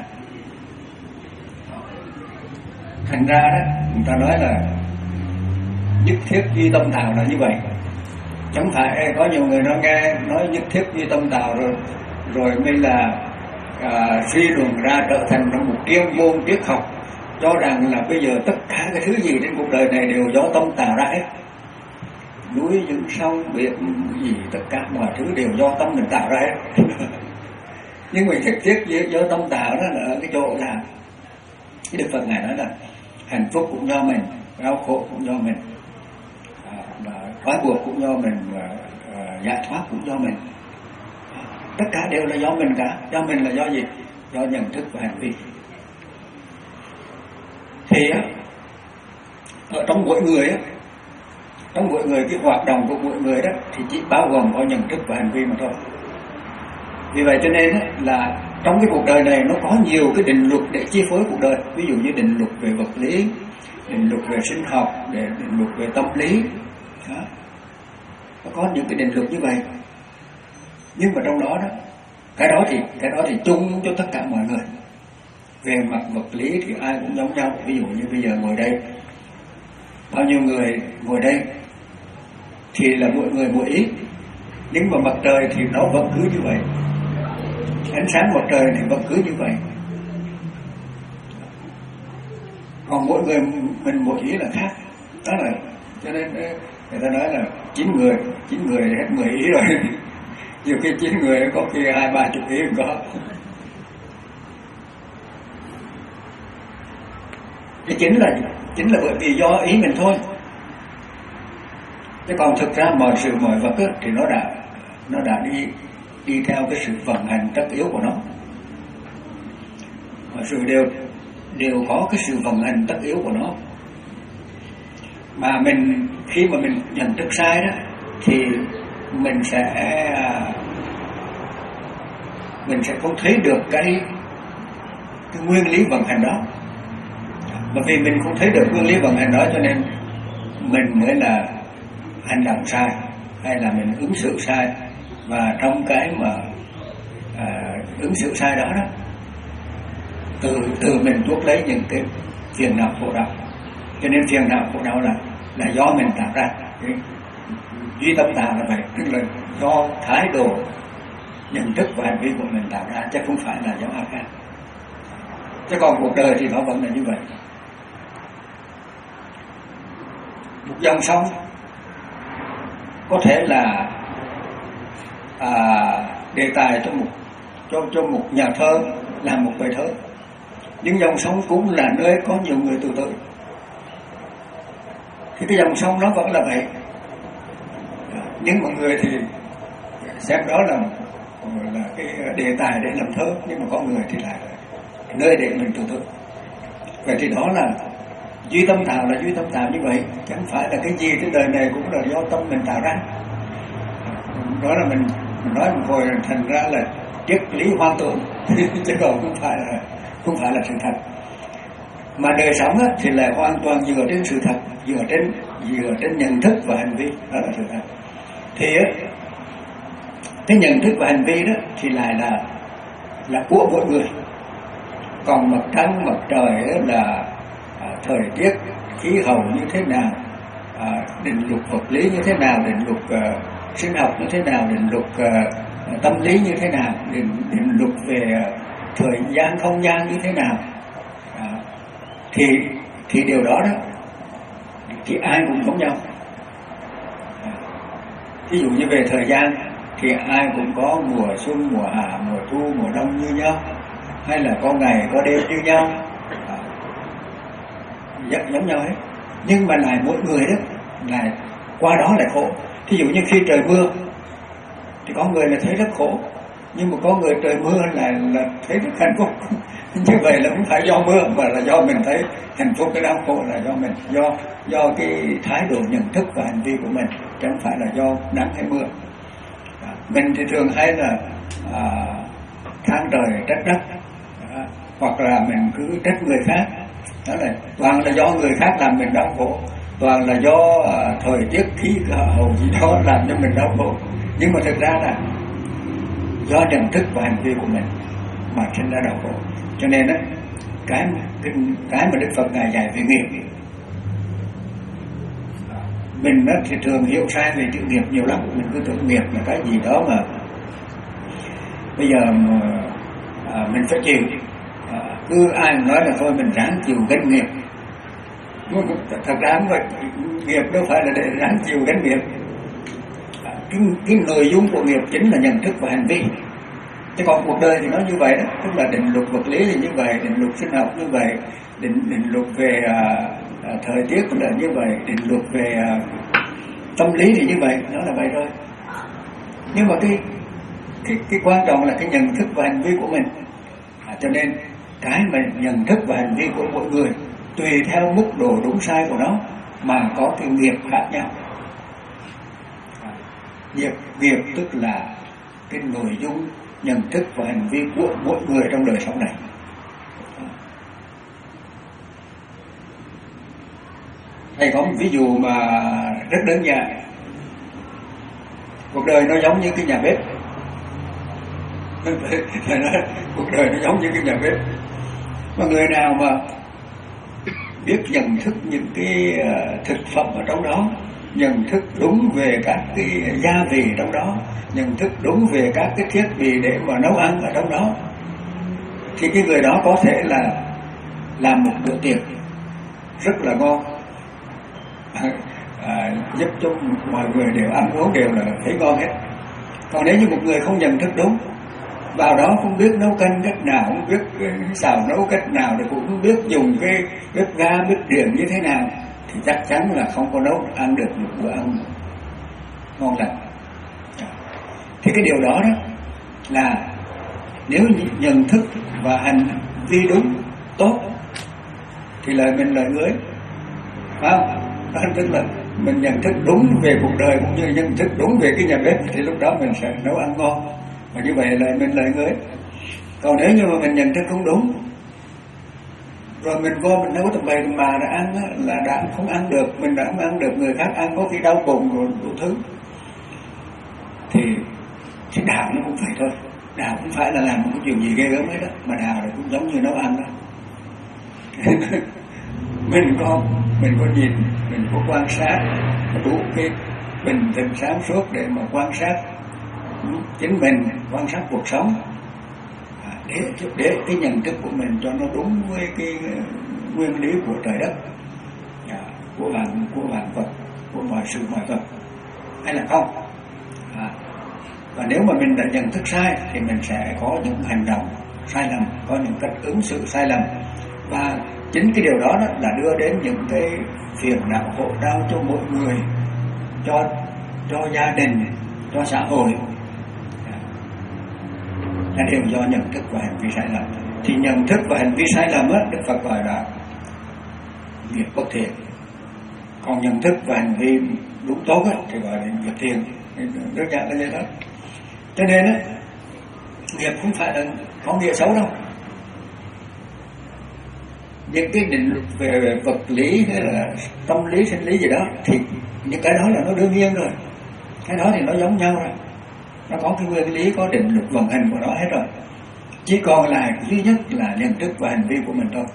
B: Thành ra đó, người ta nói là nhất thiết duy tâm tạo là như vậy. Chẳng phải có nhiều người nó nghe nói nhất thiết duy tâm tạo rồi rồi mới là à, suy luận ra trở thành một chuyên môn triết học, cho rằng là bây giờ tất cả cái thứ gì trên cuộc đời này đều do tâm tạo ra hết. Núi những sông biển gì tất cả mọi thứ đều do tâm mình tạo ra hết. Nhưng mình nhất thiết do tâm tạo đó là ở cái chỗ là cái Đức Phật ngài nói là hạnh phúc cũng do mình, đau khổ cũng do mình, à, và trói buộc cũng do mình, và à, giải thoát cũng do mình. Tất cả đều là do mình cả. Do mình là do gì? Do nhận thức và hành vi. Thì á, ở trong mỗi người á, trong mỗi người, cái hoạt động của mỗi người đó thì chỉ bao gồm có nhận thức và hành vi mà thôi. Vì vậy cho nên á, là trong cái cuộc đời này nó có nhiều cái định luật để chi phối cuộc đời. Ví dụ như định luật về vật lý, định luật về sinh học, định luật về tâm lý đó. Nó có những cái định luật như vậy. Nhưng mà trong đó đó, cái đó thì cái đó thì chung cho tất cả mọi người. Về mặt vật lý thì ai cũng giống nhau. Ví dụ như bây giờ ngồi đây, bao nhiêu người ngồi đây thì là mỗi người mỗi ý, nhưng mà mặt trời thì nó vẫn cứ như vậy, ánh sáng mặt trời thì vẫn cứ như vậy. Còn mỗi người mình một ý là khác. Đó là cho nên người ta nói là chín người chín người hết mười ý rồi. Nhiều khi chín người có khi hai ba chục ý cũng có. Cái chính là chính là bởi vì do ý mình thôi. Chứ còn thực ra mọi sự mọi vật ấy, thì nó đã nó đã đi đi theo cái sự vận hành tất yếu của nó. Mọi sự đều đều có cái sự vận hành tất yếu của nó. Mà mình khi mà mình nhận thức sai đó thì mình sẽ mình sẽ không thấy được cái cái nguyên lý vận hành đó. Bởi vì mình không thấy được nguyên lý vận hành đó cho nên mình mới là hành động sai, hay là mình ứng xử sai. Và trong cái mà à, ứng xử sai đó đó, từ từ mình chuốc lấy những cái phiền não khổ đau. Cho nên phiền não khổ đau là là do mình tạo ra. Cái duy tâm tạo là vậy, tức là do thái độ nhận thức và hành vi của mình tạo ra, chứ không phải là do ai khác. Chứ còn cuộc đời thì nó vẫn là như vậy. Một dòng sông có thể là à, đề tài cho một cho cho một nhà thơ làm một bài thơ, nhưng dòng sông cũng là nơi có nhiều người từ tới. Thì cái dòng sông nó vẫn là vậy, nhưng mọi người thì xem đó là là cái đề tài để làm thơ, nhưng mà có người thì lại nơi để mình tưởng tượng. Vậy thì đó là duy tâm tạo, là duy tâm tạo như vậy, chẳng phải là cái gì trên đời này cũng là do tâm mình tạo ra. Đó là mình, mình nói một hồi thành ra là triết lý hoang tưởng chứ còn không phải là không phải là sự thật. Mà đời sống á, thì lại hoàn toàn dựa trên sự thật, dựa trên dựa trên nhận thức và hành vi, đó là sự thật. Thì á, cái nhận thức và hành vi đó thì lại là là của mỗi người. Còn mặt trăng, mặt trời là à, thời tiết, khí hậu như thế nào, à, định luật vật lý như thế nào, định luật à, sinh học như thế nào, định luật à, tâm lý như thế nào, định, định luật về à, thời gian, không gian như thế nào, à, thì thì điều đó đó thì ai cũng giống nhau. À, ví dụ như về thời gian thì ai cũng có mùa xuân, mùa hạ, mùa thu, mùa đông như nhau, hay là có ngày có đêm như nhau, à, rất giống nhau hết. Nhưng mà lại mỗi người đó lại qua đó lại khổ. Ví dụ như khi trời mưa thì có người là thấy rất khổ, nhưng mà có người trời mưa là là thấy rất hạnh phúc. Như vậy là không phải do mưa mà là do mình thấy hạnh phúc, cái đau khổ là do mình, do do cái thái độ nhận thức và hành vi của mình, chẳng phải là do nắng hay mưa. À, mình thì thường hay là à, than trời trách đất, à, hoặc là mình cứ trách người khác. Đó là toàn là do người khác làm mình đau khổ, toàn là do à, thời tiết khí hậu gì đó làm cho mình đau khổ. Nhưng mà thực ra là do nhận thức và hành vi của mình mà sinh ra đau khổ. Cho nên á, cái, cái cái mà Đức Phật ngài dạy về nghiệp, mình á, thì thường hiểu sai về chữ nghiệp nhiều lắm. Mình cứ tưởng nghiệp là cái gì đó mà bây giờ mà, à, mình phải chịu, à, cứ ai nói là thôi mình ráng chịu gánh nghiệp. Thật ra không phải, nghiệp đâu phải là để ráng chịu gánh nghiệp. À, cái, cái nội dung của nghiệp chính là nhận thức và hành vi. Chứ còn cuộc đời thì nó như vậy đó, tức là định luật vật lý thì như vậy, định luật sinh học như vậy, định định luật về à, à, thời tiết là như vậy, định luật về à, tâm lý thì như vậy, nó là vậy thôi. Nhưng mà cái cái cái quan trọng là cái nhận thức và hành vi của mình. À, cho nên cái mà nhận thức và hành vi của mỗi người tùy theo mức độ đúng sai của nó mà có cái nghiệp khác nhau. À, nghiệp nghiệp tức là cái nội dung nhận thức và hành vi của mỗi người trong đời sống này. Thầy có một ví dụ mà rất đơn giản. Cuộc đời nó giống như cái nhà bếp. Thầy nói cuộc đời nó giống như cái nhà bếp. Mà người nào mà biết nhận thức những cái thực phẩm ở trong đó, nhận thức đúng về các cái gia vị trong đó, nhận thức đúng về các cái thiết bị để mà nấu ăn ở trong đó, thì cái người đó có thể là làm một bữa tiệc rất là ngon, à, à, giúp cho mọi người đều ăn uống đều là thấy ngon hết. Còn nếu như một người không nhận thức đúng, vào đó không biết nấu canh cách nào, không biết xào nấu cách nào, thì cũng không biết dùng cái bếp ga bếp điện như thế nào, thì chắc chắn là không có nấu ăn được một bữa ăn ngon lành. Thì cái điều đó đó là nếu nhận thức và hành vi đúng tốt thì lời mình lời người, phải không? Đó tức là mình nhận thức đúng về cuộc đời cũng như nhận thức đúng về cái nhà bếp, thì lúc đó mình sẽ nấu ăn ngon, và như vậy lời mình lời người. Còn nếu như mà mình nhận thức không đúng, rồi mình vô mình nấu tầm bày tầm bà đã ăn á, là đã không ăn được, mình đã không ăn được, người khác ăn có khi đau bụng rồi đủ thứ. Thì thì đạo nó cũng phải thôi. Đạo cũng phải là làm một cái chuyện gì ghê gớm hết đó, mà đạo là cũng giống như nấu ăn đó. mình có mình có nhìn, mình có quan sát, đủ cái bình tĩnh sáng suốt để mà quan sát chính mình, quan sát cuộc sống, để để cái nhận thức của mình cho nó đúng với cái nguyên lý của trời đất, của vạn của vạn vật, của mọi sự mọi vật, hay là không. À, và nếu mà mình đã nhận thức sai thì mình sẽ có những hành động sai lầm, có những cách ứng xử sai lầm, và chính cái điều đó, đó là đưa đến những cái phiền não khổ đau cho mỗi người, cho cho gia đình, cho xã hội. là đều do nhận thức và hành vi sai lầm. Thì nhận thức và hành vi sai lầm á, Đức Phật gọi là nghiệp bất thiện. Còn nhận thức và hành vi đúng tốt á, thì gọi là nghiệp thiện. Đơn giản là như đó. Cho nên á, nghiệp không phải là có nghĩa xấu đâu. Những cái định luật về vật lý hay là tâm lý, sinh lý gì đó thì những cái đó là nó đương nhiên rồi. Cái đó thì nó giống nhau rồi. Nó có cái nguyên lý, có định luật vận hành của nó hết rồi. Chỉ còn lại duy nhất là nhận thức và hành vi của mình thôi.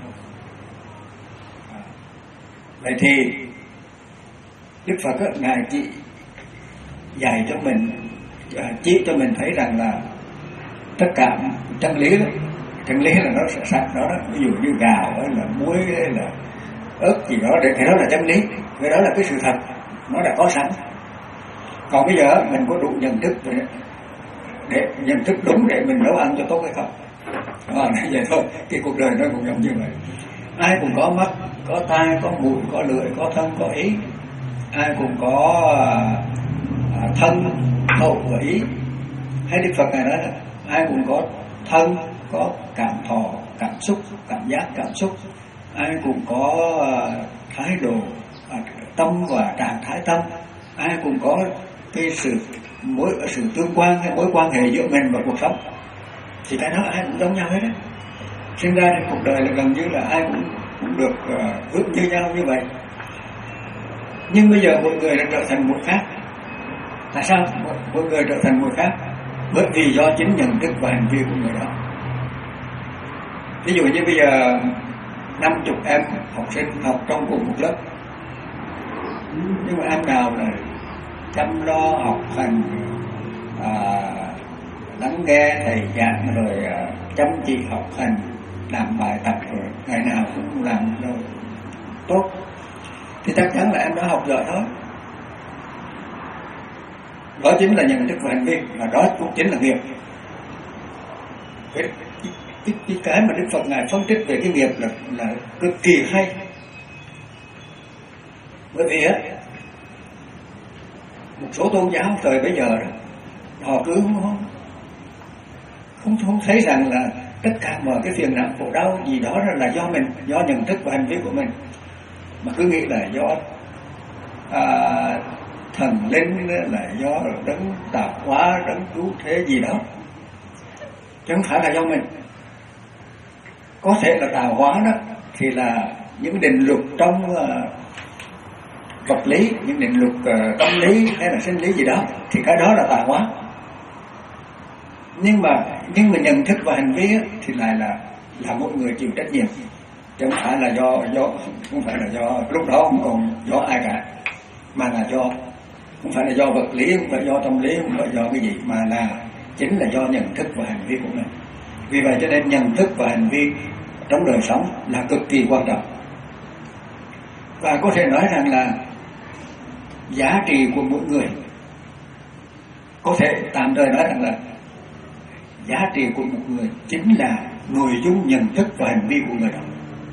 B: Vậy thì Đức Phật á, Ngài chỉ dạy cho mình, chỉ cho mình thấy rằng là tất cả chân lý đó, chân lý là nó sẽ sạch đó, đó, ví dụ như gạo hay là muối hay là ớt gì đó, để cái đó là chân lý, cái đó là cái sự thật, nó đã có sẵn. Còn bây giờ mình có đủ nhận thức để, để nhận thức đúng để mình nấu ăn cho tốt hay không? À, vậy thôi, cái cuộc đời nó cũng giống như vậy. Ai cũng có mắt, có tai, có mũi, có lưỡi, có thân, có ý. Ai cũng có à, thân, khẩu và ý. Hay Đức Phật này nói là ai cũng có thân, có cảm thọ, cảm xúc, cảm giác, cảm xúc. Ai cũng có à, thái độ, à, tâm và trạng thái tâm. Ai cũng có cái sự mối sự tương quan hay mối quan hệ giữa mình và cuộc sống. Thì cái đó ai cũng giống nhau hết đấy. Sinh ra trên cuộc đời là gần như là ai cũng, cũng được uh, ước như nhau như vậy. Nhưng bây giờ mỗi người đã trở thành một khác. Tại sao mỗi người trở thành một khác? Bởi vì do chính nhận thức và hành vi của người đó. Ví dụ như bây giờ năm chục em học sinh học trong cùng một lớp, nhưng mà em nào là chăm lo học hành, à, lắng nghe thầy giảng rồi à, chăm chỉ học hành, làm bài tập rồi ngày nào cũng làm rồi tốt, thì chắc chắn là em đã học giỏi thôi. Đó chính là nhận thức và hành vi, và đó cũng chính là nghiệp. Cái, cái, cái, cái mà Đức Phật Ngài phân tích về cái nghiệp là, là cực kỳ hay. Bởi vì á, một số tôn giáo thời bây giờ đó, họ cứ không, không, không thấy rằng là tất cả mọi cái phiền não khổ đau gì đó là do mình, do nhận thức và hành vi của mình, mà cứ nghĩ là do à, thần linh, là do đấng tạo hóa, đấng cứu thế gì đó, chứ không phải là do mình. Có thể là tạo hóa đó thì là những định luật trong uh, vật lý, những định luật uh, tâm lý hay là sinh lý gì đó, thì cái đó là tạo hóa. Nhưng mà nhưng mà nhận thức và hành vi á, thì lại là là mỗi người chịu trách nhiệm, chứ không phải là do do không phải là do lúc đó không còn do ai cả, mà là do không phải là do vật lý, không phải do tâm lý, không phải do cái gì, mà là chính là do nhận thức và hành vi của mình. Vì vậy cho nên nhận thức và hành vi trong đời sống là cực kỳ quan trọng. Và có thể nói rằng là giá trị của mỗi người, có thể tạm thời nói rằng là giá trị của một người chính là nội dung nhận thức và hành vi của người đó.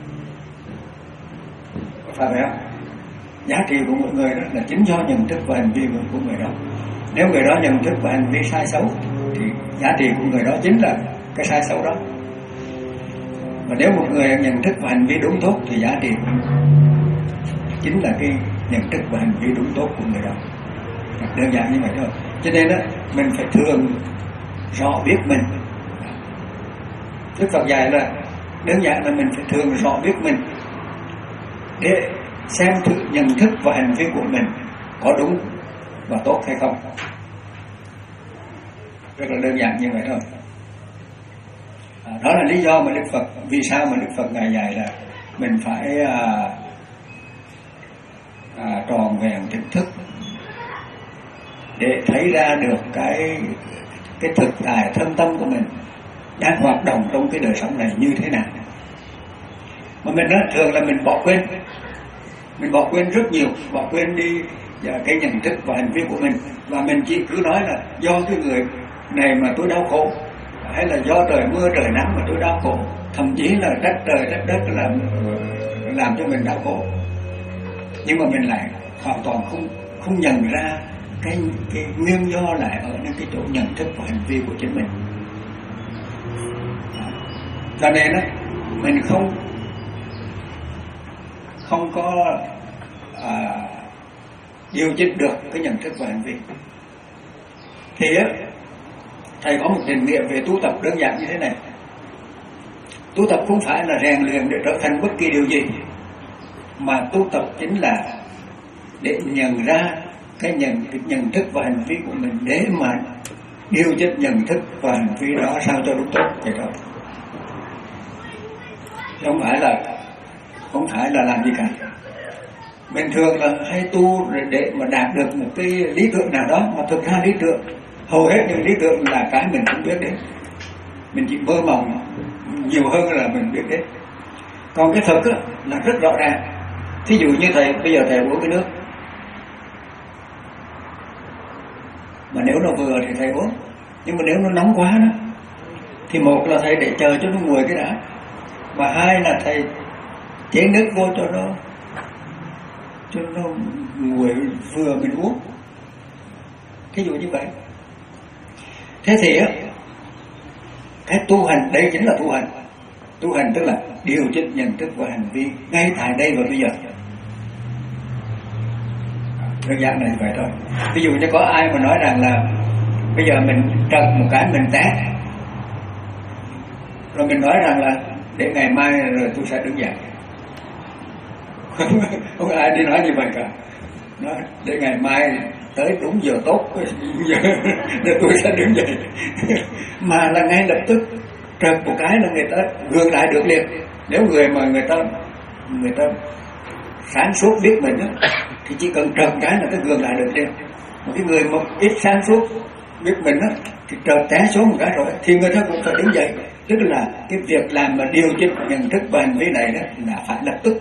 B: Có phải vậy không? Giá trị của một người đó là chính do nhận thức và hành vi của người đó. Nếu người đó nhận thức và hành vi sai xấu thì giá trị của người đó chính là cái sai xấu đó. Và nếu một người nhận thức và hành vi đúng tốt thì giá trị chính là cái nhận thức và hành vi đúng tốt của người đó. Đơn giản như vậy thôi. Cho nên đó, mình phải thường rõ biết mình. Đức Phật dạy là đơn giản là mình phải thường rõ biết mình để xem thử nhận thức và hành vi của mình có đúng và tốt hay không. Rất là đơn giản như vậy thôi. À, đó là lý do mà Đức Phật, vì sao mà Đức Phật Ngài dạy là mình phải à, à, tròn vẹn tỉnh thức để thấy ra được cái cái thực tại thâm tâm của mình đang hoạt động trong cái đời sống này như thế nào. Mà mình nói thường là mình bỏ quên, mình bỏ quên rất nhiều, bỏ quên đi cái nhận thức và hành vi của mình, và mình chỉ cứ nói là do cái người này mà tôi đau khổ, hay là do trời mưa trời nắng mà tôi đau khổ, thậm chí là trách trời trách đất làm làm cho mình đau khổ. Nhưng mà mình lại hoàn toàn không không nhận ra cái cái nguyên do lại ở những cái chỗ nhận thức và hành vi của chính mình. cho nên á mình không không có à, điều chỉnh được cái nhận thức và hành vi. Thì á thầy có một định nghĩa về tu tập đơn giản như thế này: tu tập không phải là rèn luyện để trở thành bất kỳ điều gì, mà tu tập chính là để nhận ra cái nhận cái nhận thức và hành vi của mình, để mà điều chỉnh nhận thức và hành vi đó sao cho đúng tốt vậy thôi. Không phải là không phải là làm gì cả. Bình thường là hay tu để mà đạt được một cái lý tưởng nào đó, mà thực ra lý tưởng, hầu hết những lý tưởng là cái mình không biết đến, mình chỉ mơ mộng nhiều hơn là mình biết đến. Còn cái thực á, là rất rõ ràng. Thí dụ như thầy bây giờ thầy uống cái nước, mà nếu nó vừa thì thầy uống, nhưng mà nếu nó nóng quá đó thì một là thầy để chờ cho nó nguội cái đã, mà hai là thầy chế nước vô cho nó cho nó nguội vừa mình uống. Thí dụ như vậy. Thế thì á, cái tu hành đây chính là tu hành. Tu hành tức là điều chỉnh nhận thức và hành vi ngay tại đây và bây giờ. Đơn giản này vậy thôi. Ví dụ như có ai mà nói rằng là bây giờ mình trật một cái mình té, rồi mình nói rằng là để ngày mai rồi tôi sẽ đứng dậy. Không ai đi nói như vậy cả. Nói để ngày mai tới đúng giờ tốt để tôi sẽ đứng dậy. Mà là ngay lập tức trật một cái là người ta gượng lại được liền. Nếu người mà người ta người ta sáng suốt biết mình á, thì chỉ cần trật cái là cái gượng lại được liền. Một cái người mà ít sáng suốt biết mình á, thì trật té xuống một cái rồi thì người ta cũng phải đứng dậy. Tức là cái việc làm mà điều chỉnh nhận thức và hành vi này đó là phải lập tức.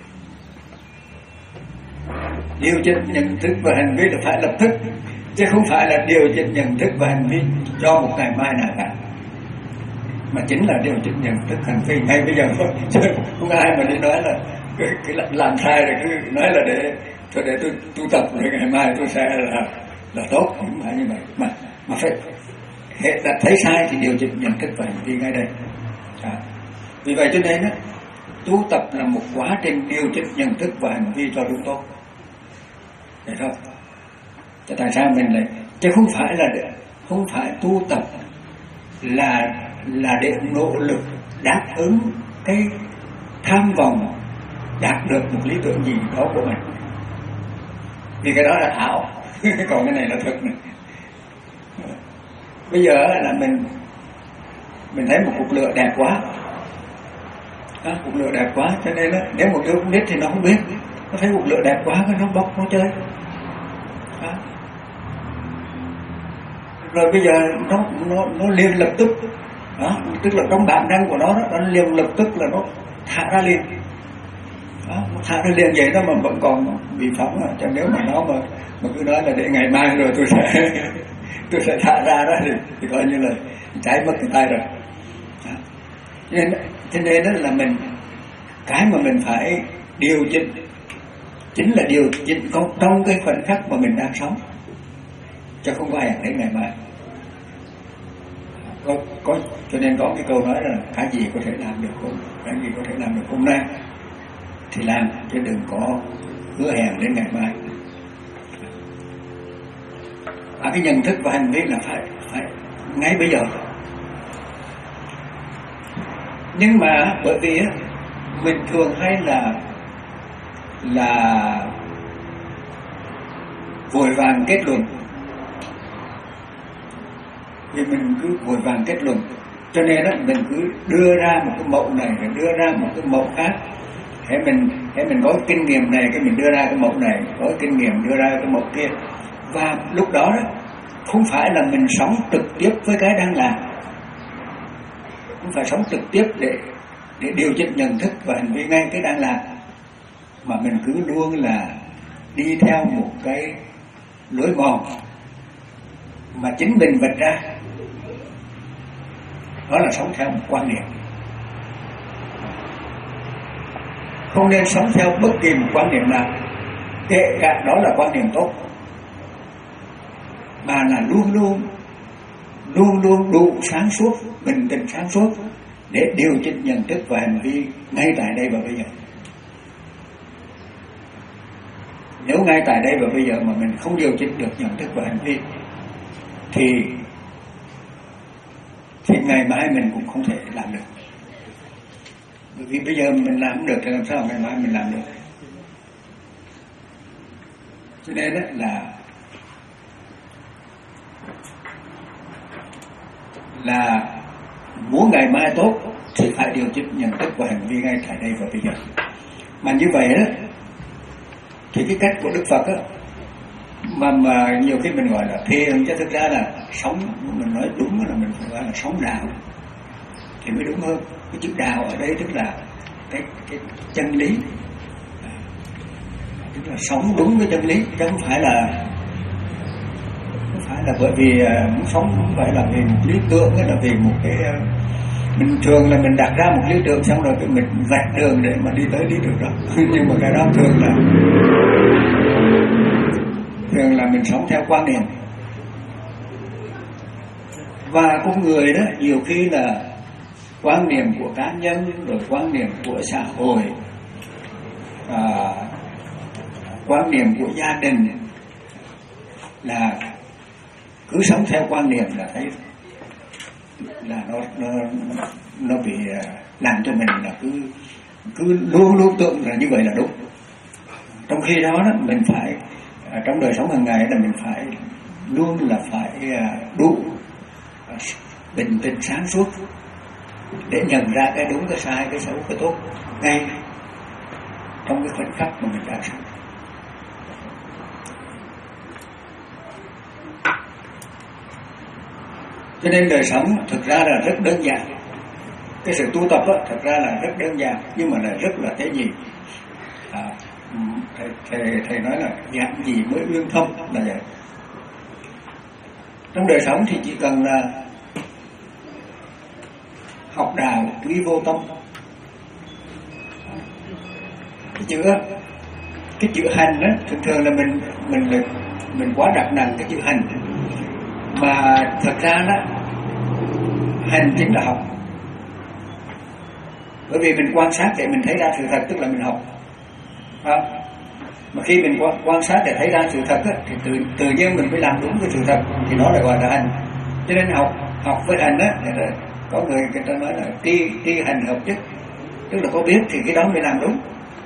B: Điều chỉnh nhận thức và hành vi là phải lập tức, chứ không phải là điều chỉnh nhận thức và hành vi cho một ngày mai nào cả, mà chính là điều chỉnh nhận thức hành vi ngay bây giờ thôi. Chứ không ai mà đi nói là cái, cái làm sai rồi cứ nói là để tôi để tôi tu tập rồi ngày mai tôi sẽ là là tốt, không phải như vậy, mà mà phải hệ đã thấy sai thì điều chỉnh nhận thức và hành vi ngay đây. À, vì vậy cho nên á, tu tập là một quá trình điều chỉnh nhận thức và hành vi cho đúng tốt. Vậy thôi. Chứ tại sao mình lại, chứ không phải là để, không phải tu tập là là để nỗ lực đáp ứng cái tham vọng đạt được một lý tưởng gì đó của mình, vì cái đó là ảo. Còn cái này là thực này. Bây giờ là mình mình thấy một cục lửa đẹp quá, đó, cục lửa đẹp quá, cho nên đó, nếu một đứa con nít thì nó không biết, nó thấy cục lửa đẹp quá nó bốc nó chơi. Đó. Rồi bây giờ nó nó nó liền lập tức, đó, tức là trong bản năng của nó đó, nó liền lập tức là nó thả ra liền. Đó, nó thả ra liền vậy đó mà vẫn còn bị phóng. Cho nếu mà nó mà mà cứ nói là để ngày mai rồi tôi sẽ tôi sẽ thả ra đó thì, thì coi như là cháy mất cái tay rồi. Đó. Cho nên cho nên đó là mình, cái mà mình phải điều chỉnh chính là điều chỉnh trong cái khoảnh khắc mà mình đang sống, chứ không có ảnh đến ngày mai. Có, có, cho nên có cái câu nói là cái gì có thể làm được hôm, cái gì có thể làm được hôm nay thì làm, chứ đừng có hứa hẹn đến ngày mai. À, cái nhận thức và hành vi là phải phải ngay bây giờ. Nhưng mà bởi vì mình thường hay là là vội vàng kết luận, vì mình cứ vội vàng kết luận, cho nên đó mình cứ đưa ra một cái mẫu này rồi đưa ra một cái mẫu khác. Thế mình thế mình có kinh nghiệm này cái mình đưa ra cái mẫu này, có kinh nghiệm đưa ra cái mẫu kia, và lúc đó đó không phải là mình sống trực tiếp với cái đang làm, không phải sống trực tiếp để để điều chỉnh nhận thức và hành vi ngay cái đang làm, mà mình cứ luôn là đi theo một cái lối mòn mà chính mình vạch ra. Đó là sống theo một quan niệm. Không nên sống theo bất kỳ một quan niệm nào, kể cả đó là quan niệm tốt, mà là luôn luôn luôn luôn đủ sáng suốt, bình tĩnh sáng suốt để điều chỉnh nhận thức và hành vi ngay tại đây và bây giờ. Nếu ngay tại đây và bây giờ mà mình không điều chỉnh được nhận thức và hành vi thì thì ngày mai mình cũng không thể làm được. Bởi vì bây giờ mình làm không được thì làm sao ngày mai mình làm được. Cho nên là là muốn ngày mai tốt thì phải điều chỉnh nhận thức và hành vi ngay tại đây và bây giờ. Mà như vậy đó thì cái cách của Đức Phật đó, mà mà nhiều khi mình gọi là thiền, chứ thực ra là sống, mình nói đúng là mình phải gọi là sống đạo thì mới đúng hơn. Cái chữ đạo ở đây tức là cái cái chân lý, tức là sống đúng với chân lý, chứ không phải là không phải là bởi vì muốn sống, không phải là vì một lý tưởng, hay là vì một cái mình thường là mình đặt ra một lý tưởng xong rồi mình vạch đường để mà đi tới lý tưởng đó. Nhưng mà cái đó thường là thường là mình sống theo quan niệm. Và con người đó nhiều khi là quan niệm của cá nhân, rồi quan niệm của xã hội, à, quan niệm của gia đình, là cứ sống theo quan niệm là thấy là nó nó nó bị làm cho mình là cứ cứ luôn luôn tưởng là như vậy là đúng. Trong khi đó, đó mình phải trong đời sống hàng ngày là mình phải luôn là phải đủ bình tĩnh sáng suốt để nhận ra cái đúng, cái sai, cái xấu, cái tốt ngay trong cái khoảnh khắc mà mình đang sống. Cho nên đời sống thực ra là rất đơn giản. Cái sự tu tập đó, thật ra là rất đơn giản, nhưng mà là rất là tế nhị. À, thầy, thầy, thầy nói là giản gì mới uyên thâm là vậy. Trong đời sống thì chỉ cần là học đạo quý vô tâm. Cái chữ cái chữ hành đó, thường thường là mình mình mình quá đặt nặng cái chữ hành, mà thật ra đó hành chính là học. Bởi vì mình quan sát để mình thấy ra sự thật, tức là mình học. À, mà khi mình quan, quan sát để thấy ra sự thật á, thì tự, tự nhiên mình mới làm đúng với sự thật, thì nó lại gọi là hành. Cho nên học học với hành á, có người người ta nói là tri tri hành hợp nhất, tức là có biết thì cái đó mới làm đúng,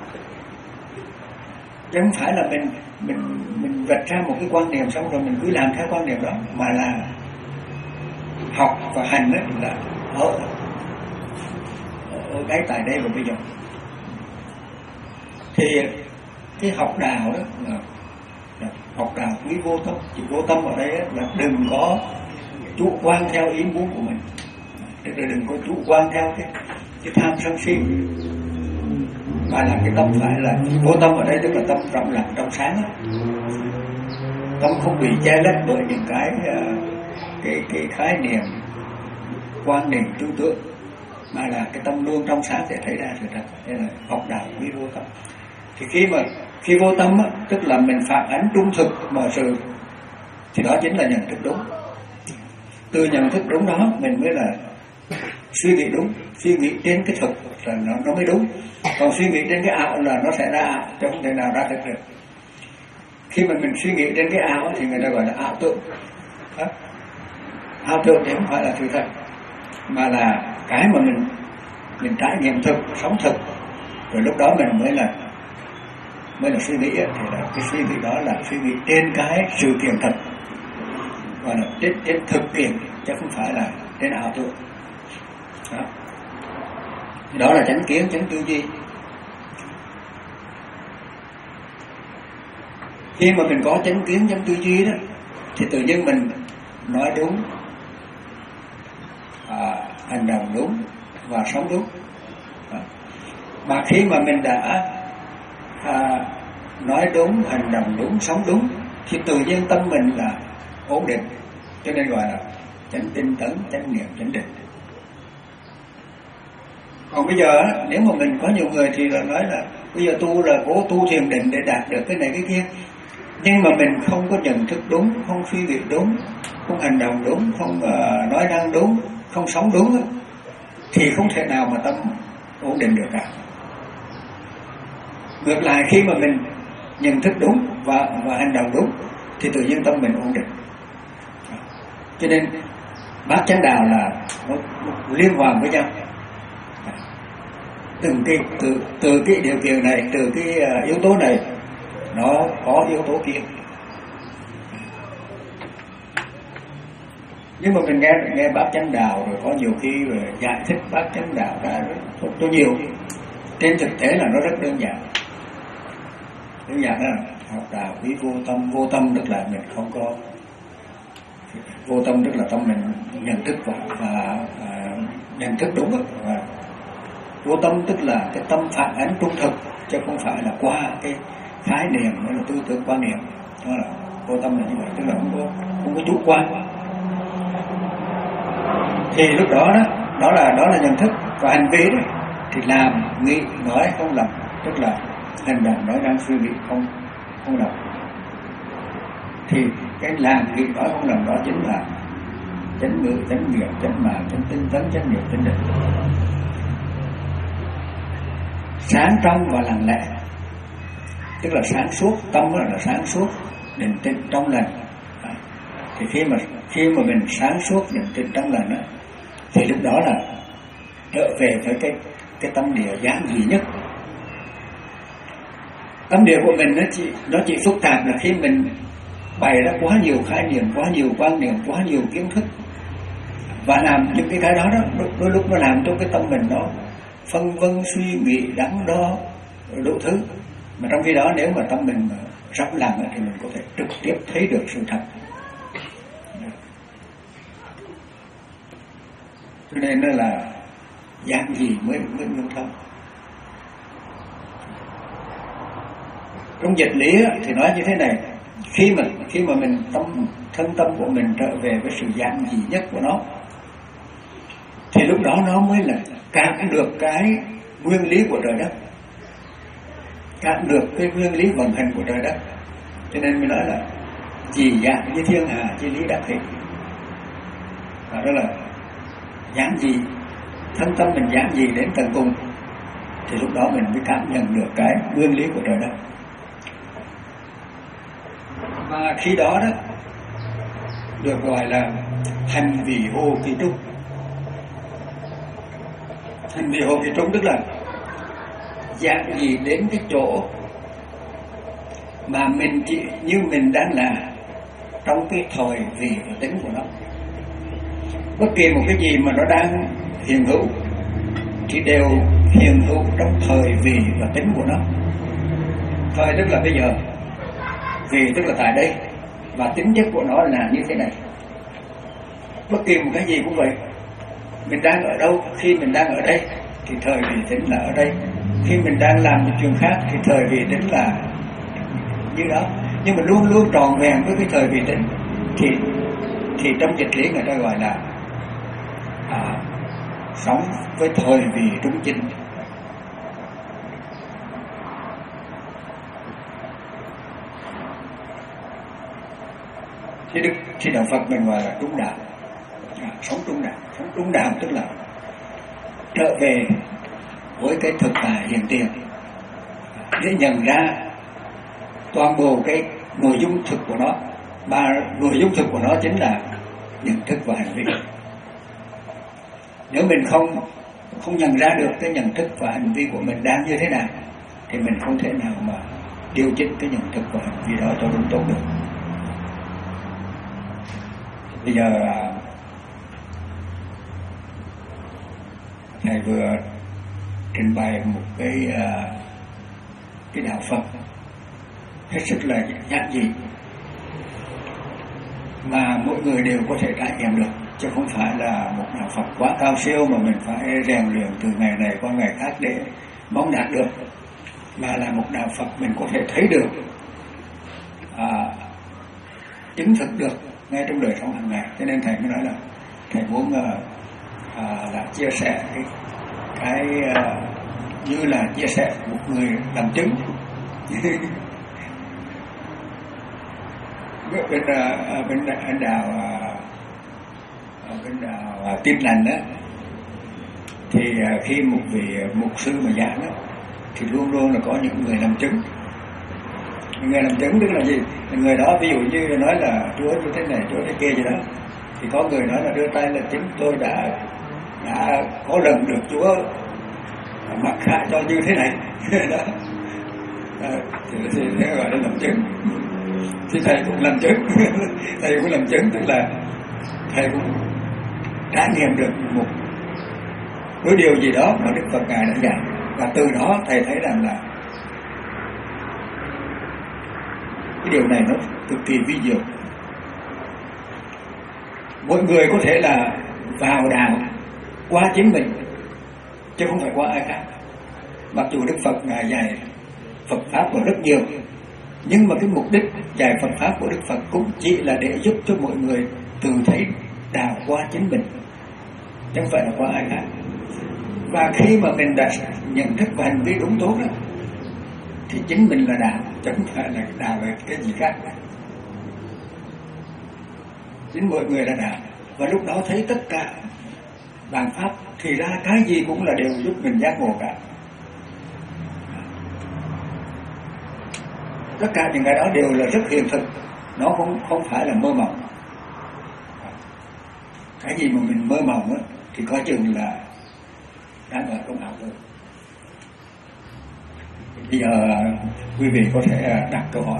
B: chứ không phải là mình mình mình vạch ra một cái quan niệm xong rồi mình cứ làm theo quan niệm đó, mà là học và hành đó là ở ở cái tại đây và bây giờ. Thì cái học đạo đó là, là học đạo quý vô tâm. Chỉ vô tâm ở đây là đừng có chủ quan theo ý muốn của mình, tức là đừng có chủ quan theo cái cái tham sân si, mà là cái tâm phải là vô tâm ở đây tức là tâm rộng lặng trong sáng đó. Tâm không bị che lấp bởi những cái cái cái khái niệm, quan niệm, tư tưởng, mà là cái tâm luôn trong sáng để thấy ra sự thật. Đây là học đạo quý vô tâm. Thì khi mà khi vô tâm á, tức là mình phản ánh trung thực mọi sự, thì đó chính là nhận thức đúng. Từ nhận thức đúng đó mình mới là suy nghĩ đúng. Suy nghĩ trên cái thực là nó, nó mới đúng. Còn suy nghĩ trên cái ảo là nó sẽ ra ảo, chứ không thể nào ra thực được. Khi mà mình suy nghĩ trên cái ảo thì người ta gọi là ảo tưởng. Đó. Ảo tưởng thì không phải là sự thật, mà là cái mà mình mình trải nghiệm thực, sống thực, rồi lúc đó mình mới là mới là suy nghĩ. Thì là cái suy nghĩ đó là suy nghĩ trên cái sự kiện thật, và là trên, trên thực kiện, chứ không phải là trên ảo tưởng. Đó. Đó là chánh kiến, chánh tư duy. Khi mà mình có chánh kiến, chánh tư duy đó, thì tự nhiên mình nói đúng, à, hành động đúng và sống đúng. Đó. Mà khi mà mình đã à, nói đúng, hành động đúng, sống đúng, thì tự nhiên tâm mình là ổn định. Cho nên gọi là chánh tinh tấn, chánh niệm, chánh định. Còn bây giờ nếu mà mình có nhiều người thì là nói là bây giờ tu là cố tu thiền định để đạt được cái này cái kia, nhưng mà mình không có nhận thức đúng, không suy nghĩ đúng, không hành động đúng, không uh, nói năng đúng, không sống đúng, thì không thể nào mà tâm ổn định được cả. Ngược lại, khi mà mình nhận thức đúng và và hành động đúng thì tự nhiên tâm mình ổn định. Cho nên bát chánh đạo là nó, nó liên hoàn với nhau. Từng cái từ từ cái điều kiện này, từ cái yếu tố này nó có yếu tố kia. Nhưng mà mình nghe nghe bát chánh đạo rồi có nhiều khi về giải thích bát chánh đạo ra rất, rất nhiều. Trên thực tế là nó rất đơn giản. Đơn giản là học đạo quý vô tâm. Vô tâm tức là mình không có, vô tâm tức là tâm mình nhận thức và, và, và nhận thức đúng. Và vô tâm tức là cái tâm phản ánh trung thực, chứ không phải là qua cái khái niệm, đó là tư tưởng quan niệm. Đó là vô tâm là như vậy, tức là không có không có chủ quan. Thì lúc đó đó, đó là đó là nhận thức. Và hành vi đó thì làm, nghĩ, nói không làm, tức là hành động, nói năng, suy nghĩ không không làm. Thì cái làm, nghĩ, nói không làm đó chính là chánh ngữ, chánh nghiệp, chánh mạng, chánh tinh tấn, chánh niệm, chánh định. Sáng trong và lặng lẽ, tức là sáng suốt. Tâm là sáng suốt, định tĩnh trong lành. Thì khi mà khi mà mình sáng suốt, định tĩnh trong lành đó, thì lúc đó là trở về với cái cái tâm địa giản dị nhất. Tâm địa của mình nó chỉ nó chỉ phức tạp là khi mình bày ra quá nhiều khái niệm, quá nhiều quan niệm, quá nhiều kiến thức và làm những cái cái đó đó đôi, đôi lúc nó làm cho cái tâm mình nó phân vân, suy nghĩ, đắn đo đủ thứ. Mà trong khi đó nếu mà tâm mình rộng lặng thì mình có thể trực tiếp thấy được sự thật. Cho nên nó là giản dị mới mới nguyên thông. Trong dịch lý thì nói như thế này: khi mà khi mà mình tâm thân tâm của mình trở về với sự giản dị nhất của nó, thì lúc đó nó mới là cảm được cái nguyên lý của trời đất, cảm được cái nguyên lý vận hành của trời đất. Cho nên mình nói là chỉ dạng như thiên hà, chi lý đắc hình. Và đó là giản dị, thân tâm mình giản dị đến tận cùng, thì lúc đó mình mới cảm nhận được cái nguyên lý của trời đất. Và khi đó đó được gọi là hành vị hồ kỳ trung. Hành vị hồ kỳ trung tức là giản dị đến cái chỗ mà mình chỉ như mình đang là trong cái thời vị và tính của nó. Bất kỳ một cái gì mà nó đang hiện hữu thì đều hiện hữu trong thời vị và tính của nó. Thời tức là bây giờ, vị tức là tại đây, và tính chất của nó là như thế này. Bất kỳ một cái gì cũng vậy. Mình đang ở đâu, khi mình đang ở đây thì thời vị tính là ở đây. Khi mình đang làm một chuyện khác thì thời vị tính là như đó. Nhưng mà luôn luôn tròn vẹn với cái thời vị tính. Thì thì trong dịch lý người ta gọi là à, sống với thời vị trung chính. Thì Đức thì đạo Phật mình gọi là trung đạo, à, sống trung đạo. Sống trung đạo tức là trở về với cái thực tại hiện tiền để nhận ra toàn bộ cái nội dung thực của nó. Và nội dung thực của nó chính là nhận thức và hành vi. Nếu mình không không nhận ra được cái nhận thức và hành vi của mình đang như thế nào thì mình không thể nào mà điều chỉnh cái nhận thức và hành vi đó cho đúng tốt được. Bây giờ thầy vừa trình bày một cái cái đạo Phật hết sức là giản dị mà mỗi người đều có thể trải nghiệm được, chứ không phải là một đạo Phật quá cao siêu mà mình phải rèn luyện từ ngày này qua ngày khác để mong đạt được, mà là một đạo Phật mình có thể thấy được, à, chứng thực được ngay trong đời sống hàng ngày. Cho nên thầy mới nói là thầy muốn à, là chia sẻ cái, cái à, như là chia sẻ một người làm chứng. bên uh, bên anh Đào uh, bên Đào uh, Tin Lành đó thì khi một vị mục sư mà giảng đó, thì luôn luôn là có những người làm chứng. Người làm chứng tức là gì? Người đó ví dụ như nói là Chúa như thế này, Chúa thế kia gì đó, thì có người nói là đưa tay là chứng tôi đã đã có lần được Chúa mặc khải cho như thế này. Đó. À, thì, thì thế gọi là làm chứng. Thì thầy cũng làm chứng. Thầy cũng làm chứng tức là thầy cũng trải nghiệm được một cái điều gì đó mà Đức Phật Ngài đã dạy, và từ đó thầy thấy rằng là cái điều này nó cực kỳ vi diệu. Mỗi người có thể là vào đạo qua chính mình, chứ không phải qua ai khác. Mặc dù Đức Phật Ngài dạy Phật Pháp của rất nhiều, nhưng mà cái mục đích dạy Phật Pháp của Đức Phật cũng chỉ là để giúp cho mọi người tự thấy đạo qua chính mình, chứ không phải là qua ai khác. Và khi mà mình đã nhận thức và hành vi đúng tốt đó, thì chính mình là đạo, chứ không phải là đạo về cái gì khác. Chính mọi người là đạo. Và lúc đó thấy tất cả bàn pháp thì ra cái gì cũng là đều giúp mình giác ngộ cả. Tất cả những cái đó đều là rất hiện thực, nó không không phải là mơ mộng. Cái gì mà mình mơ mộng á, thì coi chừng là đang ở trong ảo thôi. Bây giờ quý vị có thể đặt câu hỏi.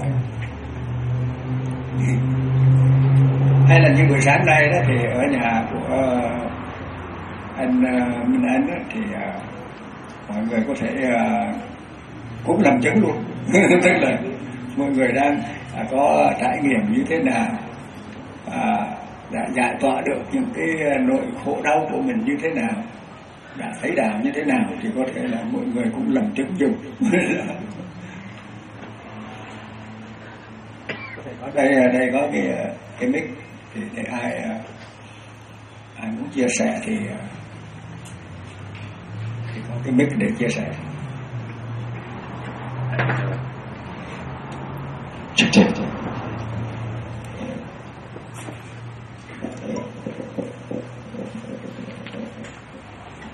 B: Hay là như buổi sáng nay đó thì ở nhà của anh Minh Anh đó, thì mọi người có thể cũng làm chứng luôn. Tức là mọi người đang có trải nghiệm như thế nào, à, đã giải tỏa được những cái nỗi khổ đau của mình như thế nào, đã thấy đạo như thế nào, thì có thể là mọi người cũng làm chứng dùng. Ở đây đây có cái cái mic, thì để ai ai muốn chia sẻ thì thì có cái mic để chia sẻ.
C: Check, check.